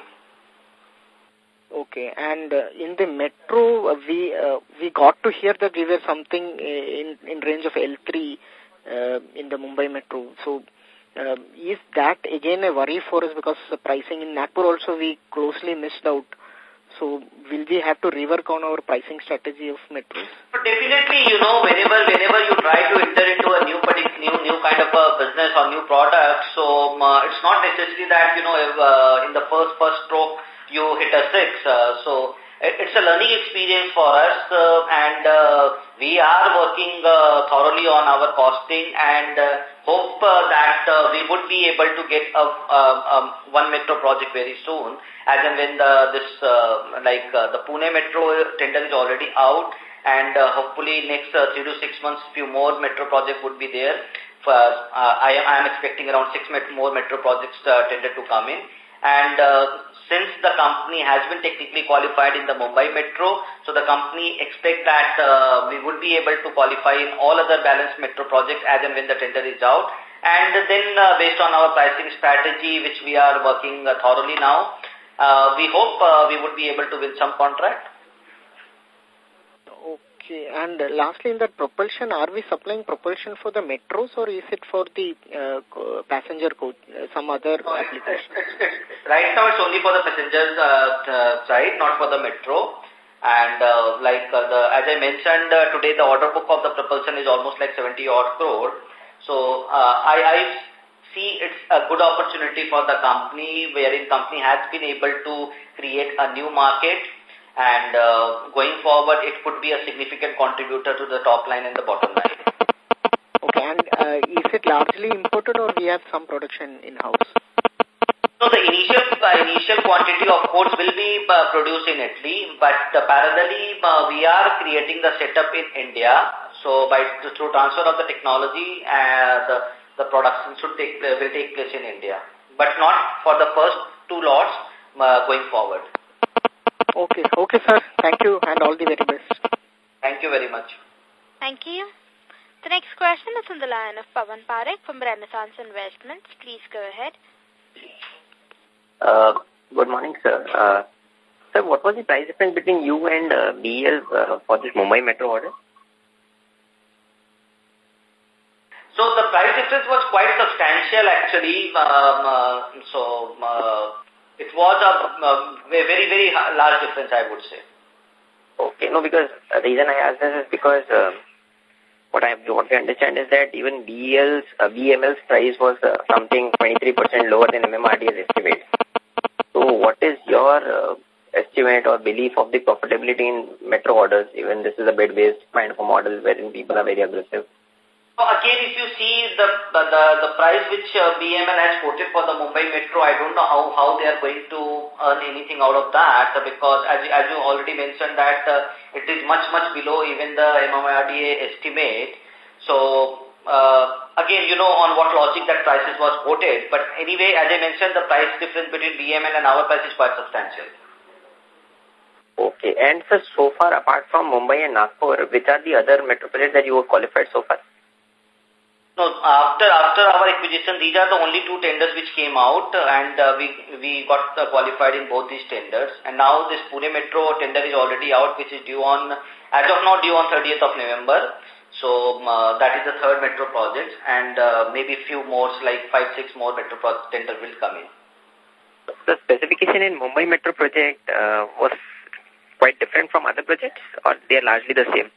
Okay, and uh, in the metro, uh, we uh, we got to hear that we were something in, in range of L three uh, in the Mumbai metro. So uh, is that again a worry for us, because the pricing in Nagpur also we closely missed out. So will we have to rework on our pricing strategy of metros? But definitely, you know, whenever whenever you try to enter into a new new new kind of a business or new product, so um, uh, it's not necessary that, you know, if, uh, in the first first stroke you hit a six. Uh, so it, it's a learning experience for us, uh, and uh, we are working uh, thoroughly on our costing, and uh, hope uh, that uh, we would be able to get a, a, a one metro project very soon. As and when the, this, uh, like uh, the Pune metro tender is already out, and uh, hopefully next uh, three to six months, few more metro projects would be there. For, uh, I, I am expecting around six met more metro projects uh, tender to come in. And uh, since the company has been technically qualified in the Mumbai metro, so the company expect that uh, we would be able to qualify in all other balanced metro projects as and when the tender is out. And then uh, based on our pricing strategy, which we are working uh, thoroughly now, Uh, we hope uh, we would be able to win some contract. Okay, and uh, lastly, in that propulsion, are we supplying propulsion for the metros, or is it for the uh, passenger coach, uh, some other no, application? It's, it's, it's, right now, it's only for the passenger uh, side, not for the metro. And uh, like uh, the, as I mentioned uh, today, the order book of the propulsion is almost like seventy odd crore. So uh, I. I see it's a good opportunity for the company, wherein company has been able to create a new market, and uh, going forward it could be a significant contributor to the top line and the bottom line. Okay, and uh, is it largely imported, or we have some production in-house? So the initial uh, initial quantity of course will be uh, produced in Italy, but uh, parallelly uh, we are creating the setup in India. So by through transfer of the technology, uh, the the production should take will take place in India, but not for the first two lots uh, going forward. Okay, okay, sir. Thank you and all the very best. Thank you very much. Thank you. The next question is on the line of Pawan Parekh from Renaissance Investments. Please go ahead. Uh, good morning, sir. Uh, sir, what was the price difference between you and uh, B E L uh, for this Mumbai Metro order? So the price difference was quite substantial actually. Um, uh, so uh, it was a, a very, very large difference, I would say. Okay, no, because the reason I asked this is because uh, what I what we understand is that even B E L's, uh, B M L's price was uh, something twenty-three percent lower than M M R D A's estimate. So what is your uh, estimate or belief of the profitability in metro orders, even this is a bid-based kind of a model wherein people are very aggressive? So again, if you see the the, the, the price which uh, B M L has quoted for the Mumbai Metro, I don't know how, how they are going to earn anything out of that, uh, because as, as you already mentioned that uh, it is much, much below even the M M R D A estimate. So uh, again, you know on what logic that prices was quoted, but anyway, as I mentioned, the price difference between B M L and our price is quite substantial. Okay, and sir, so far apart from Mumbai and Nagpur, which are the other metro projects that you have qualified so far? No, after after our acquisition, these are the only two tenders which came out, uh, and uh, we we got uh, qualified in both these tenders. And now this Pune Metro tender is already out, which is due on, as of now, due on thirtieth of November. So uh, that is the third metro project, and uh, maybe few more, like five, six more metro project tenders will come in. The specification in Mumbai Metro project uh, was quite different from other projects, or they are largely the same?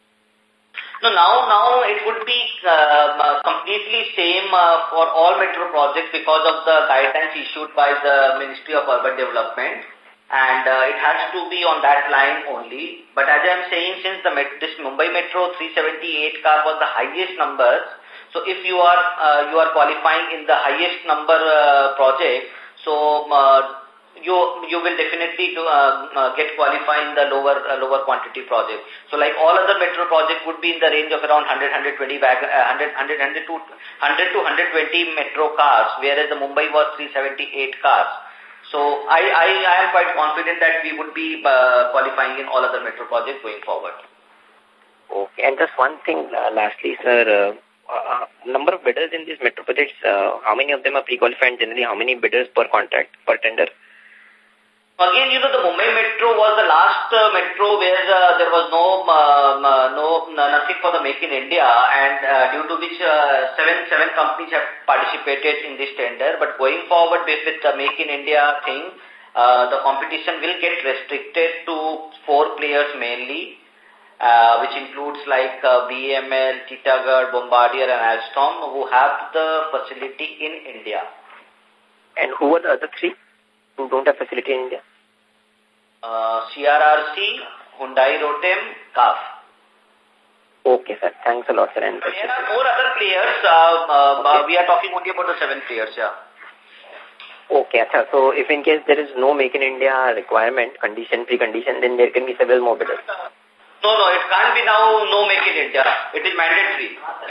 No, now now it would be uh, completely same uh, for all metro projects because of the guidelines issued by the Ministry of Urban Development, and uh, it has to be on that line only. But as I am saying, since the met this Mumbai Metro three seventy-eight car was the highest numbers, so if you are uh, you are qualifying in the highest number uh, project, so uh, you you will definitely do, uh, uh, get qualified in the lower uh, lower quantity project. So like all other metro projects would be in the range of around one hundred, one hundred twenty bag, uh, one hundred, one hundred, one hundred to one hundred twenty metro cars, whereas the Mumbai was three seventy-eight cars. So I, I, I am quite confident that we would be uh, qualifying in all other metro projects going forward. Okay, and just one thing uh, lastly, sir, uh, uh, number of bidders in these metro projects, uh, how many of them are pre-qualified, and generally how many bidders per contract, per tender? Again, you know, the Mumbai Metro was the last uh, metro where uh, there was no, uh, no, nothing for the Make in India, and uh, due to which uh, seven, seven companies have participated in this tender. But going forward with, with the Make in India thing, uh, the competition will get restricted to four players mainly, uh, which includes like uh, B M L, Titagarh, Bombardier, and Alstom, who have the facility in India. And who are the other three who don't have facility in India? Uh, C R R C, Hyundai Rotem, C A F. Okay, sir. Thanks a lot, sir. And there are more other players. Uh, uh, okay. We are talking only about the seven players, yeah. Okay, sir. So if in case there is no Make in India requirement, condition, precondition, then there can be several more bidders. No, no, it can't be now no Make in India. It is mandatory.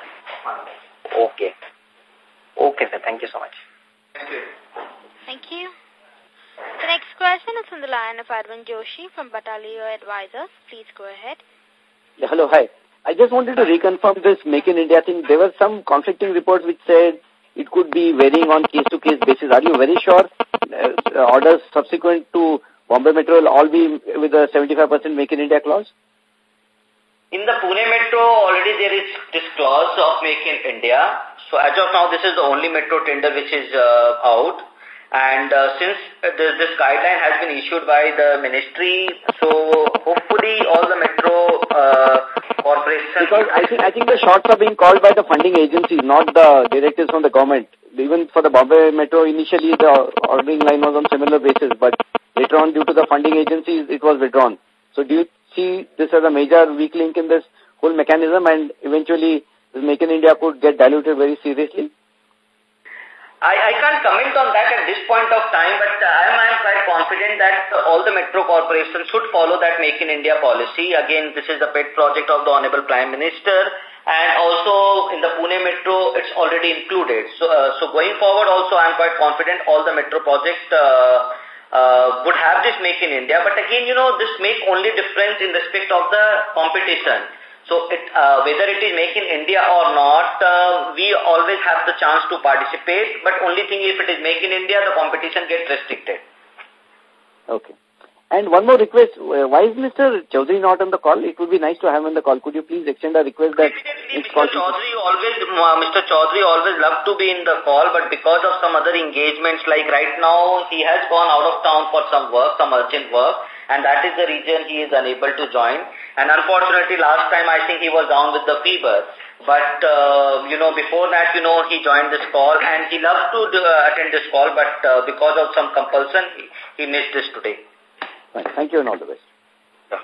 Okay. Okay, sir. Thank you so much. Thank you. Thank you. The next question is on the line of Arvind Joshi from Batalio Advisors. Please go ahead. Yeah, hello, hi. I just wanted to reconfirm this Make in India thing. There were some conflicting reports which said it could be varying on case-to-case basis. Are you very sure uh, orders subsequent to Bombay Metro will all be with a seventy-five percent Make in India clause? In the Pune Metro, already there is this clause of Make in India. So as of now, this is the only metro tender which is uh, out. And uh, since uh, this, this guideline has been issued by the ministry, so hopefully all the metro uh, corporations... Because I think, I think the shots are being called by the funding agencies, not the directives from the government. Even for the Bombay Metro, initially the ordering line was on similar basis, but later on due to the funding agencies, it was withdrawn. So do you see this as a major weak link in this whole mechanism, and eventually this Make in India could get diluted very seriously? I, I can't comment on that at this point of time, but I am, I am quite confident that all the metro corporations should follow that Make in India policy. Again, this is a pet project of the Honorable Prime Minister, and also in the Pune Metro, it's already included. So, uh, so going forward also, I am quite confident all the metro projects uh, uh, would have this Make in India. But again, you know, this make only difference in respect of the competition. So it, uh, whether it is Make in India or not, uh, we always have the chance to participate. But only thing, if it is Make in India, the competition gets restricted. Okay. And one more request. Uh, why is Mister Chaudhary not on the call? It would be nice to have him on the call. Could you please extend a request that... Mister Chaudhary always, uh, Mister Chaudhary always loved to be in the call, but because of some other engagements, like right now, he has gone out of town for some work, some urgent work. And that is the reason he is unable to join. And unfortunately, last time I think he was down with the fever. But, uh, you know, before that, you know, he joined this call and he loved to do, uh, attend this call, but uh, because of some compulsion, he, he missed this today. Right. Thank you and all the best. Yeah.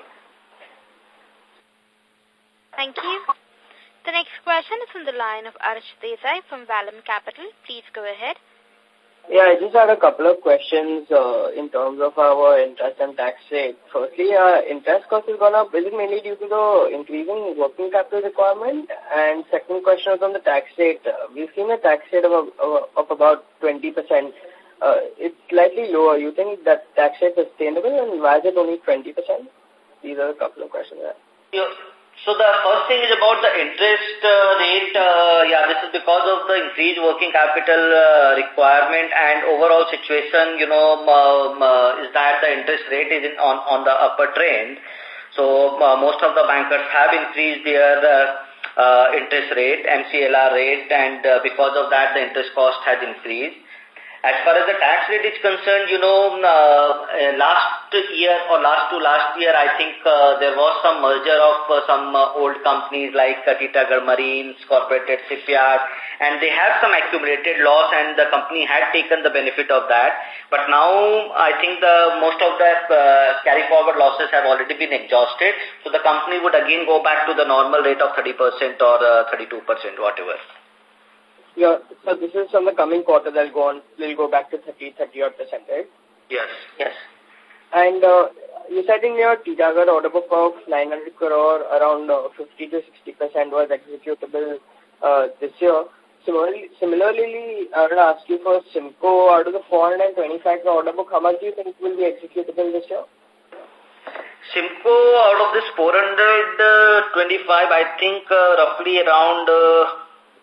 Thank you. The next question is from the line of Arch Desai from Vallum Capital. Please go ahead. Yeah, I just had a couple of questions uh, in terms of our interest and tax rate. Firstly, uh, interest cost has gone up. Is it mainly due to the increasing working capital requirement? And second question is on the tax rate. Uh, we've seen a tax rate of, of, of about twenty percent. Uh, it's slightly lower. You think that tax rate is sustainable, and why is it only twenty percent? These are a couple of questions there. Yeah. So the first thing is about the interest uh, rate. Uh, yeah, this is because of the increased working capital uh, requirement and overall situation, you know, um, uh, is that the interest rate is in, on, on the upper trend. So uh, most of the bankers have increased their uh, uh, interest rate, M C L R rate, and uh, because of that the interest cost has increased. As far as the tax rate is concerned, you know, uh, last year or last to last year, I think uh, there was some merger of uh, some uh, old companies like uh, Titagarh Marine, Corporated Shipyard, and they have some accumulated loss, and the company had taken the benefit of that. But now, I think the most of the uh, carry-forward losses have already been exhausted, so the company would again go back to the normal rate of thirty percent or uh, thirty-two percent, whatever. Yeah, so this is from the coming quarter that will go on, will go back to thirty, thirty odd percent, right? Yes, yes. And uh, you said in your Titagarh order book of nine hundred crore, around uh, fifty to sixty percent was executable uh, this year. Similarly, similarly, I would ask you for Simco, out of the four hundred twenty-five crore order book, how much do you think will be executable this year? Simco, out of this four hundred twenty-five, I think uh, roughly around uh,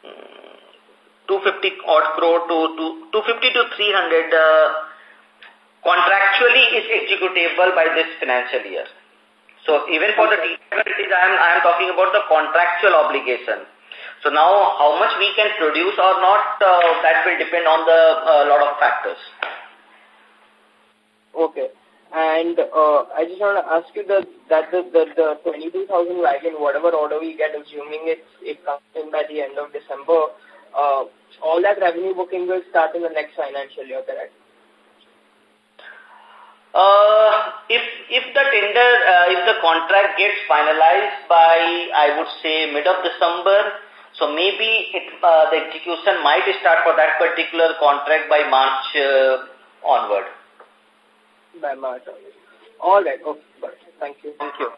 two hundred fifty odd crore to, to two hundred fifty to three hundred uh, contractually is executable by this financial year. So even for the Titagarh, I am, I am talking about the contractual obligation. So now how much we can produce or not, uh, that will depend on the uh, lot of factors. Okay. And uh, I just want to ask you the, that the, the, the twenty-two thousand wagon, whatever order we get, assuming it's, it comes in by the end of December, uh, all that revenue booking will start in the next financial year, correct? Uh, if if the tender, uh, if the contract gets finalized by, I would say, mid of December, so maybe it, uh, the execution might start for that particular contract by March uh, onward. By March onward. All right. Okay. Thank you. Thank you.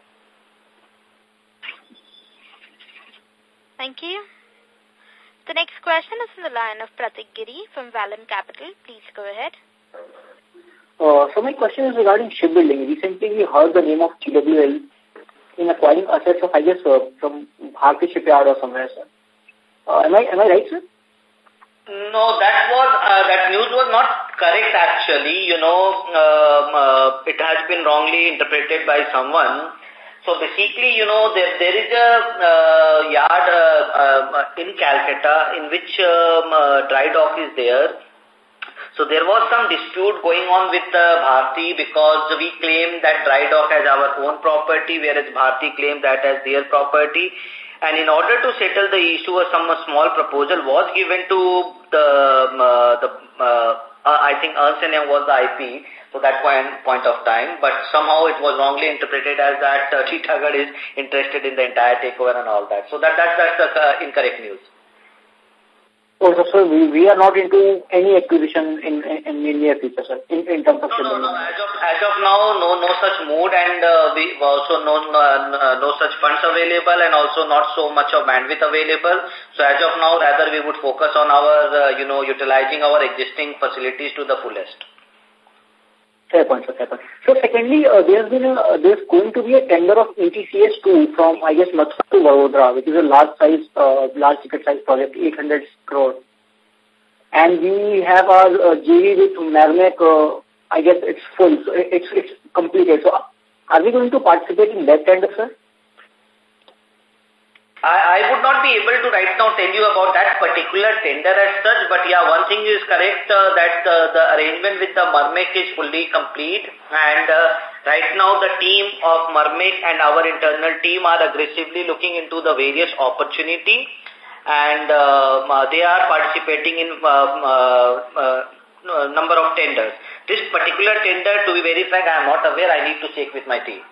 Thank you. The next question is from the line of Pratik Giri from Vallum Capital. Please go ahead. Uh, so my question is regarding shipbuilding. Recently we heard the name of T W L in acquiring assets of, I guess, uh, from Bharti Shipyard or somewhere, sir. Uh, am I am I right, sir? No, that was uh, that news was not correct actually. You know, um, uh, it has been wrongly interpreted by someone. So basically, you know, there there is a uh, yard uh, uh, in Calcutta in which um, uh, dry dock is there. So there was some dispute going on with uh, Bharti because we claim that dry dock as our own property, whereas Bharti claimed that as their property. And in order to settle the issue, some a small proposal was given to the, uh, the uh, uh, I think Ernst and Young was the I P, so that point, point of time. But somehow it was wrongly interpreted as that uh, Titagarh is interested in the entire takeover and all that. So that, that that's the uh, incorrect news. Oh, so, sir, we, we are not into any acquisition in in, in near future, sir, in, in terms of... No, no, no. As of, as of now, no no such mood, and uh, we also no, no, no such funds available, and also not so much of bandwidth available. So as of now, rather we would focus on our, uh, you know, utilizing our existing facilities to the fullest. Fair point, sir, fair point. So secondly, uh, there's been a, uh, there's going to be a tender of E T C S two from, I guess, Mathura to Vadodara, which is a large size, uh, large ticket size project, eight hundred crore. And we have our uh, J V with Marmec, uh, I guess it's full, so it's, it's completed. So are we going to participate in that tender, sir? I, I would not be able to right now tell you about that particular tender as such, but yeah, one thing is correct, uh, that uh, the arrangement with the Marmec is fully complete, and uh, right now the team of Marmec and our internal team are aggressively looking into the various opportunity, and uh, they are participating in uh, uh, number of tenders. This particular tender, to be very frank, I am not aware. I need to check with my team.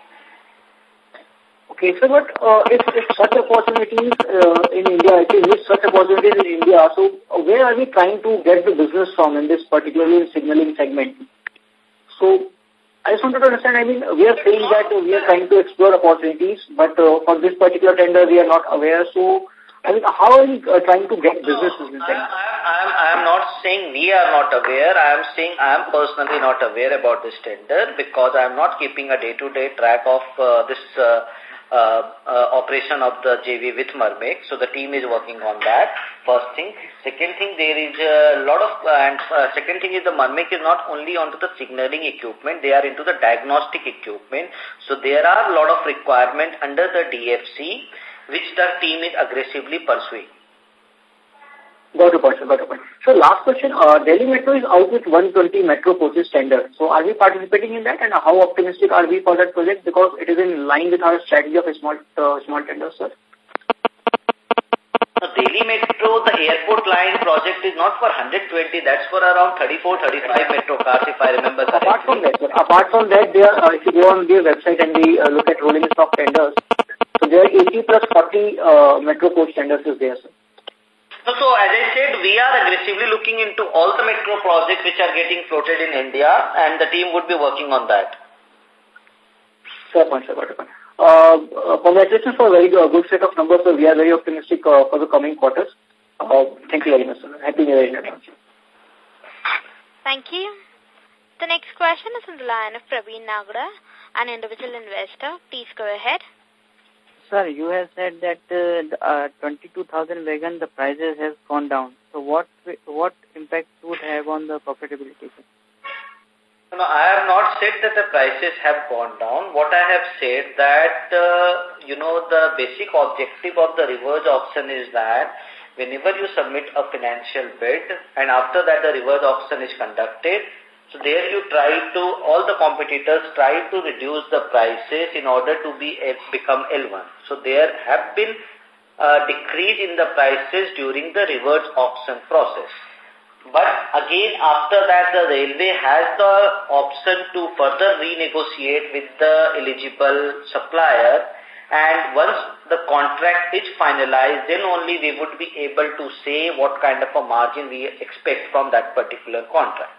Okay, so but uh, if, if such opportunities uh, in India, if with such opportunities in India, so where are we trying to get the business from in this particularly signaling segment? So I just wanted to understand, I mean, we are saying that we are trying to explore opportunities, but uh, for this particular tender, we are not aware. So, I mean, how are we uh, trying to get business in this segment? I am, I am not saying we are not aware. I am saying I am personally not aware about this tender because I am not keeping a day-to-day track of uh, this uh, Uh, uh, operation of the J V with Marmec. So the team is working on that, first thing. Second thing, there is a lot of, uh, and uh, second thing is the Marmec is not only onto the signaling equipment, they are into the diagnostic equipment. So there are a lot of requirement under the D F C, which the team is aggressively pursuing. Got a point, sir. Got a point. So last question, uh, Delhi Metro is out with one hundred twenty metro coaches tender. So are we participating in that, and how optimistic are we for that project, because it is in line with our strategy of a small uh, small tenders, sir? The Delhi Metro, the airport line project is not for one hundred twenty, that's for around thirty-four, thirty-five metro cars, if I remember correctly. Apart from that, sir, apart from that, there are, uh, if you go on their website and we uh, look at rolling stock tenders, so there are eighty plus forty uh, metro coach tenders is there, sir. So, so, as I said, we are aggressively looking into all the metro projects which are getting floated in India, and the team would be working on that. Fair point, sir. Got it. Uh, uh, congratulations for a very good, good set of numbers, sir. We are very optimistic uh, for the coming quarters. Uh, thank you very much, sir. Happy New Year in advance. Thank you. The next question is on the line of Praveen Nagda, an individual investor. Please go ahead. Sir, you have said that uh, uh, twenty-two thousand wagon, the prices has gone down. So what what impact would have on the profitability? No, I have not said that the prices have gone down. What I have said that, uh, you know, the basic objective of the reverse auction is that whenever you submit a financial bid and after that the reverse auction is conducted, so there you try to, all the competitors try to reduce the prices in order to be become L one. So there have been a decrease in the prices during the reverse auction process. But again, after that, the railway has the option to further renegotiate with the eligible supplier, and once the contract is finalized, then only we would be able to say what kind of a margin we expect from that particular contract.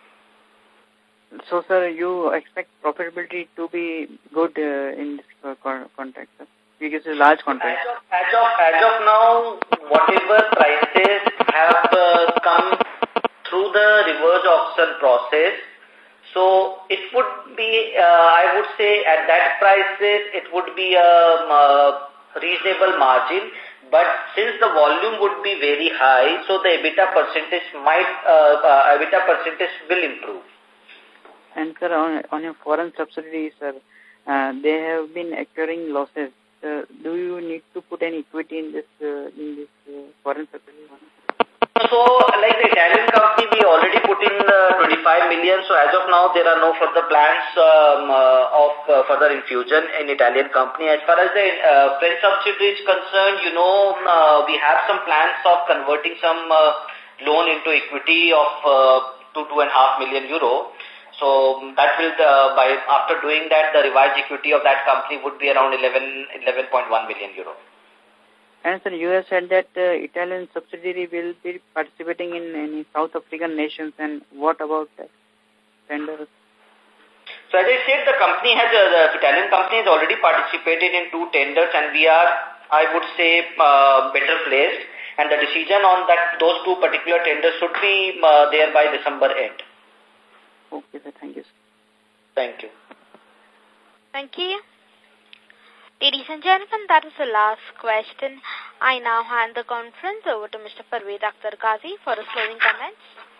So, sir, you expect profitability to be good uh, in this uh, contract, sir? Because it's a large contract. As of, as of, as of now, whatever prices have uh, come through the reverse auction process, so it would be, uh, I would say, at that prices, it would be a um, uh, reasonable margin. But since the volume would be very high, so the EBITDA percentage might, uh, uh, EBITDA percentage will improve. And sir, on, on your foreign subsidiaries, sir, uh, they have been accruing losses. Uh, do you need to put any equity in this uh, in this uh, foreign subsidiary? So, like the Italian company, we already put in uh, twenty-five million. So, as of now, there are no further plans um, uh, of uh, further infusion in Italian company. As far as the uh, French subsidiary is concerned, you know, uh, we have some plans of converting some uh, loan into equity of uh, two two and a half million euro. So that will, uh, by after doing that, the revised equity of that company would be around eleven, eleven point one million euro. And sir, you have said that uh, Italian subsidiary will be participating in any South African nations, and what about that tenders? So as I said, the company has, uh, the Italian company has already participated in two tenders, and we are, I would say, uh, better placed. And the decision on that, those two particular tenders should be uh, there by December end. Okay, sir. Thank you, sir. Thank you. Thank you. Ladies and gentlemen, that was the last question. I now hand the conference over to Mister Parvez Akhtar Qazi for his closing comments.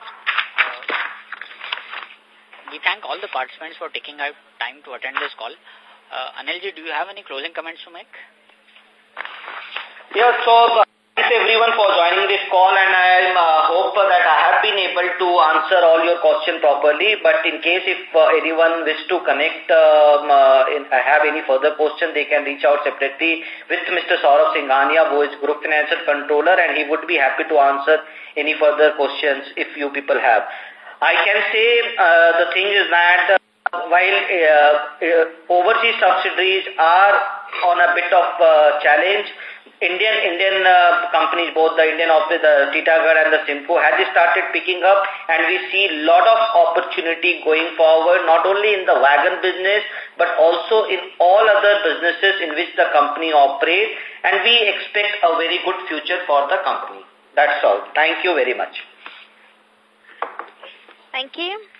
We thank all the participants for taking out time to attend this call. Uh, Anilji, do you have any closing comments to make? Yeah, so uh, thanks everyone for joining this call, and I uh, hope that I have been able to answer all your questions properly. But in case if uh, anyone wish to connect, um, uh, in, I have any further question, they can reach out separately with Mister Saurabh Singhania, who is Group Financial Controller, and he would be happy to answer any further questions if you people have. I can say uh, the thing is that uh, while uh, uh, overseas subsidiaries are on a bit of uh, challenge, Indian Indian uh, companies, both the Indian office, the Titagarh and the Simco, has started picking up, and we see a lot of opportunity going forward, not only in the wagon business, but also in all other businesses in which the company operates, and we expect a very good future for the company. That's all. Thank you very much. Thank you.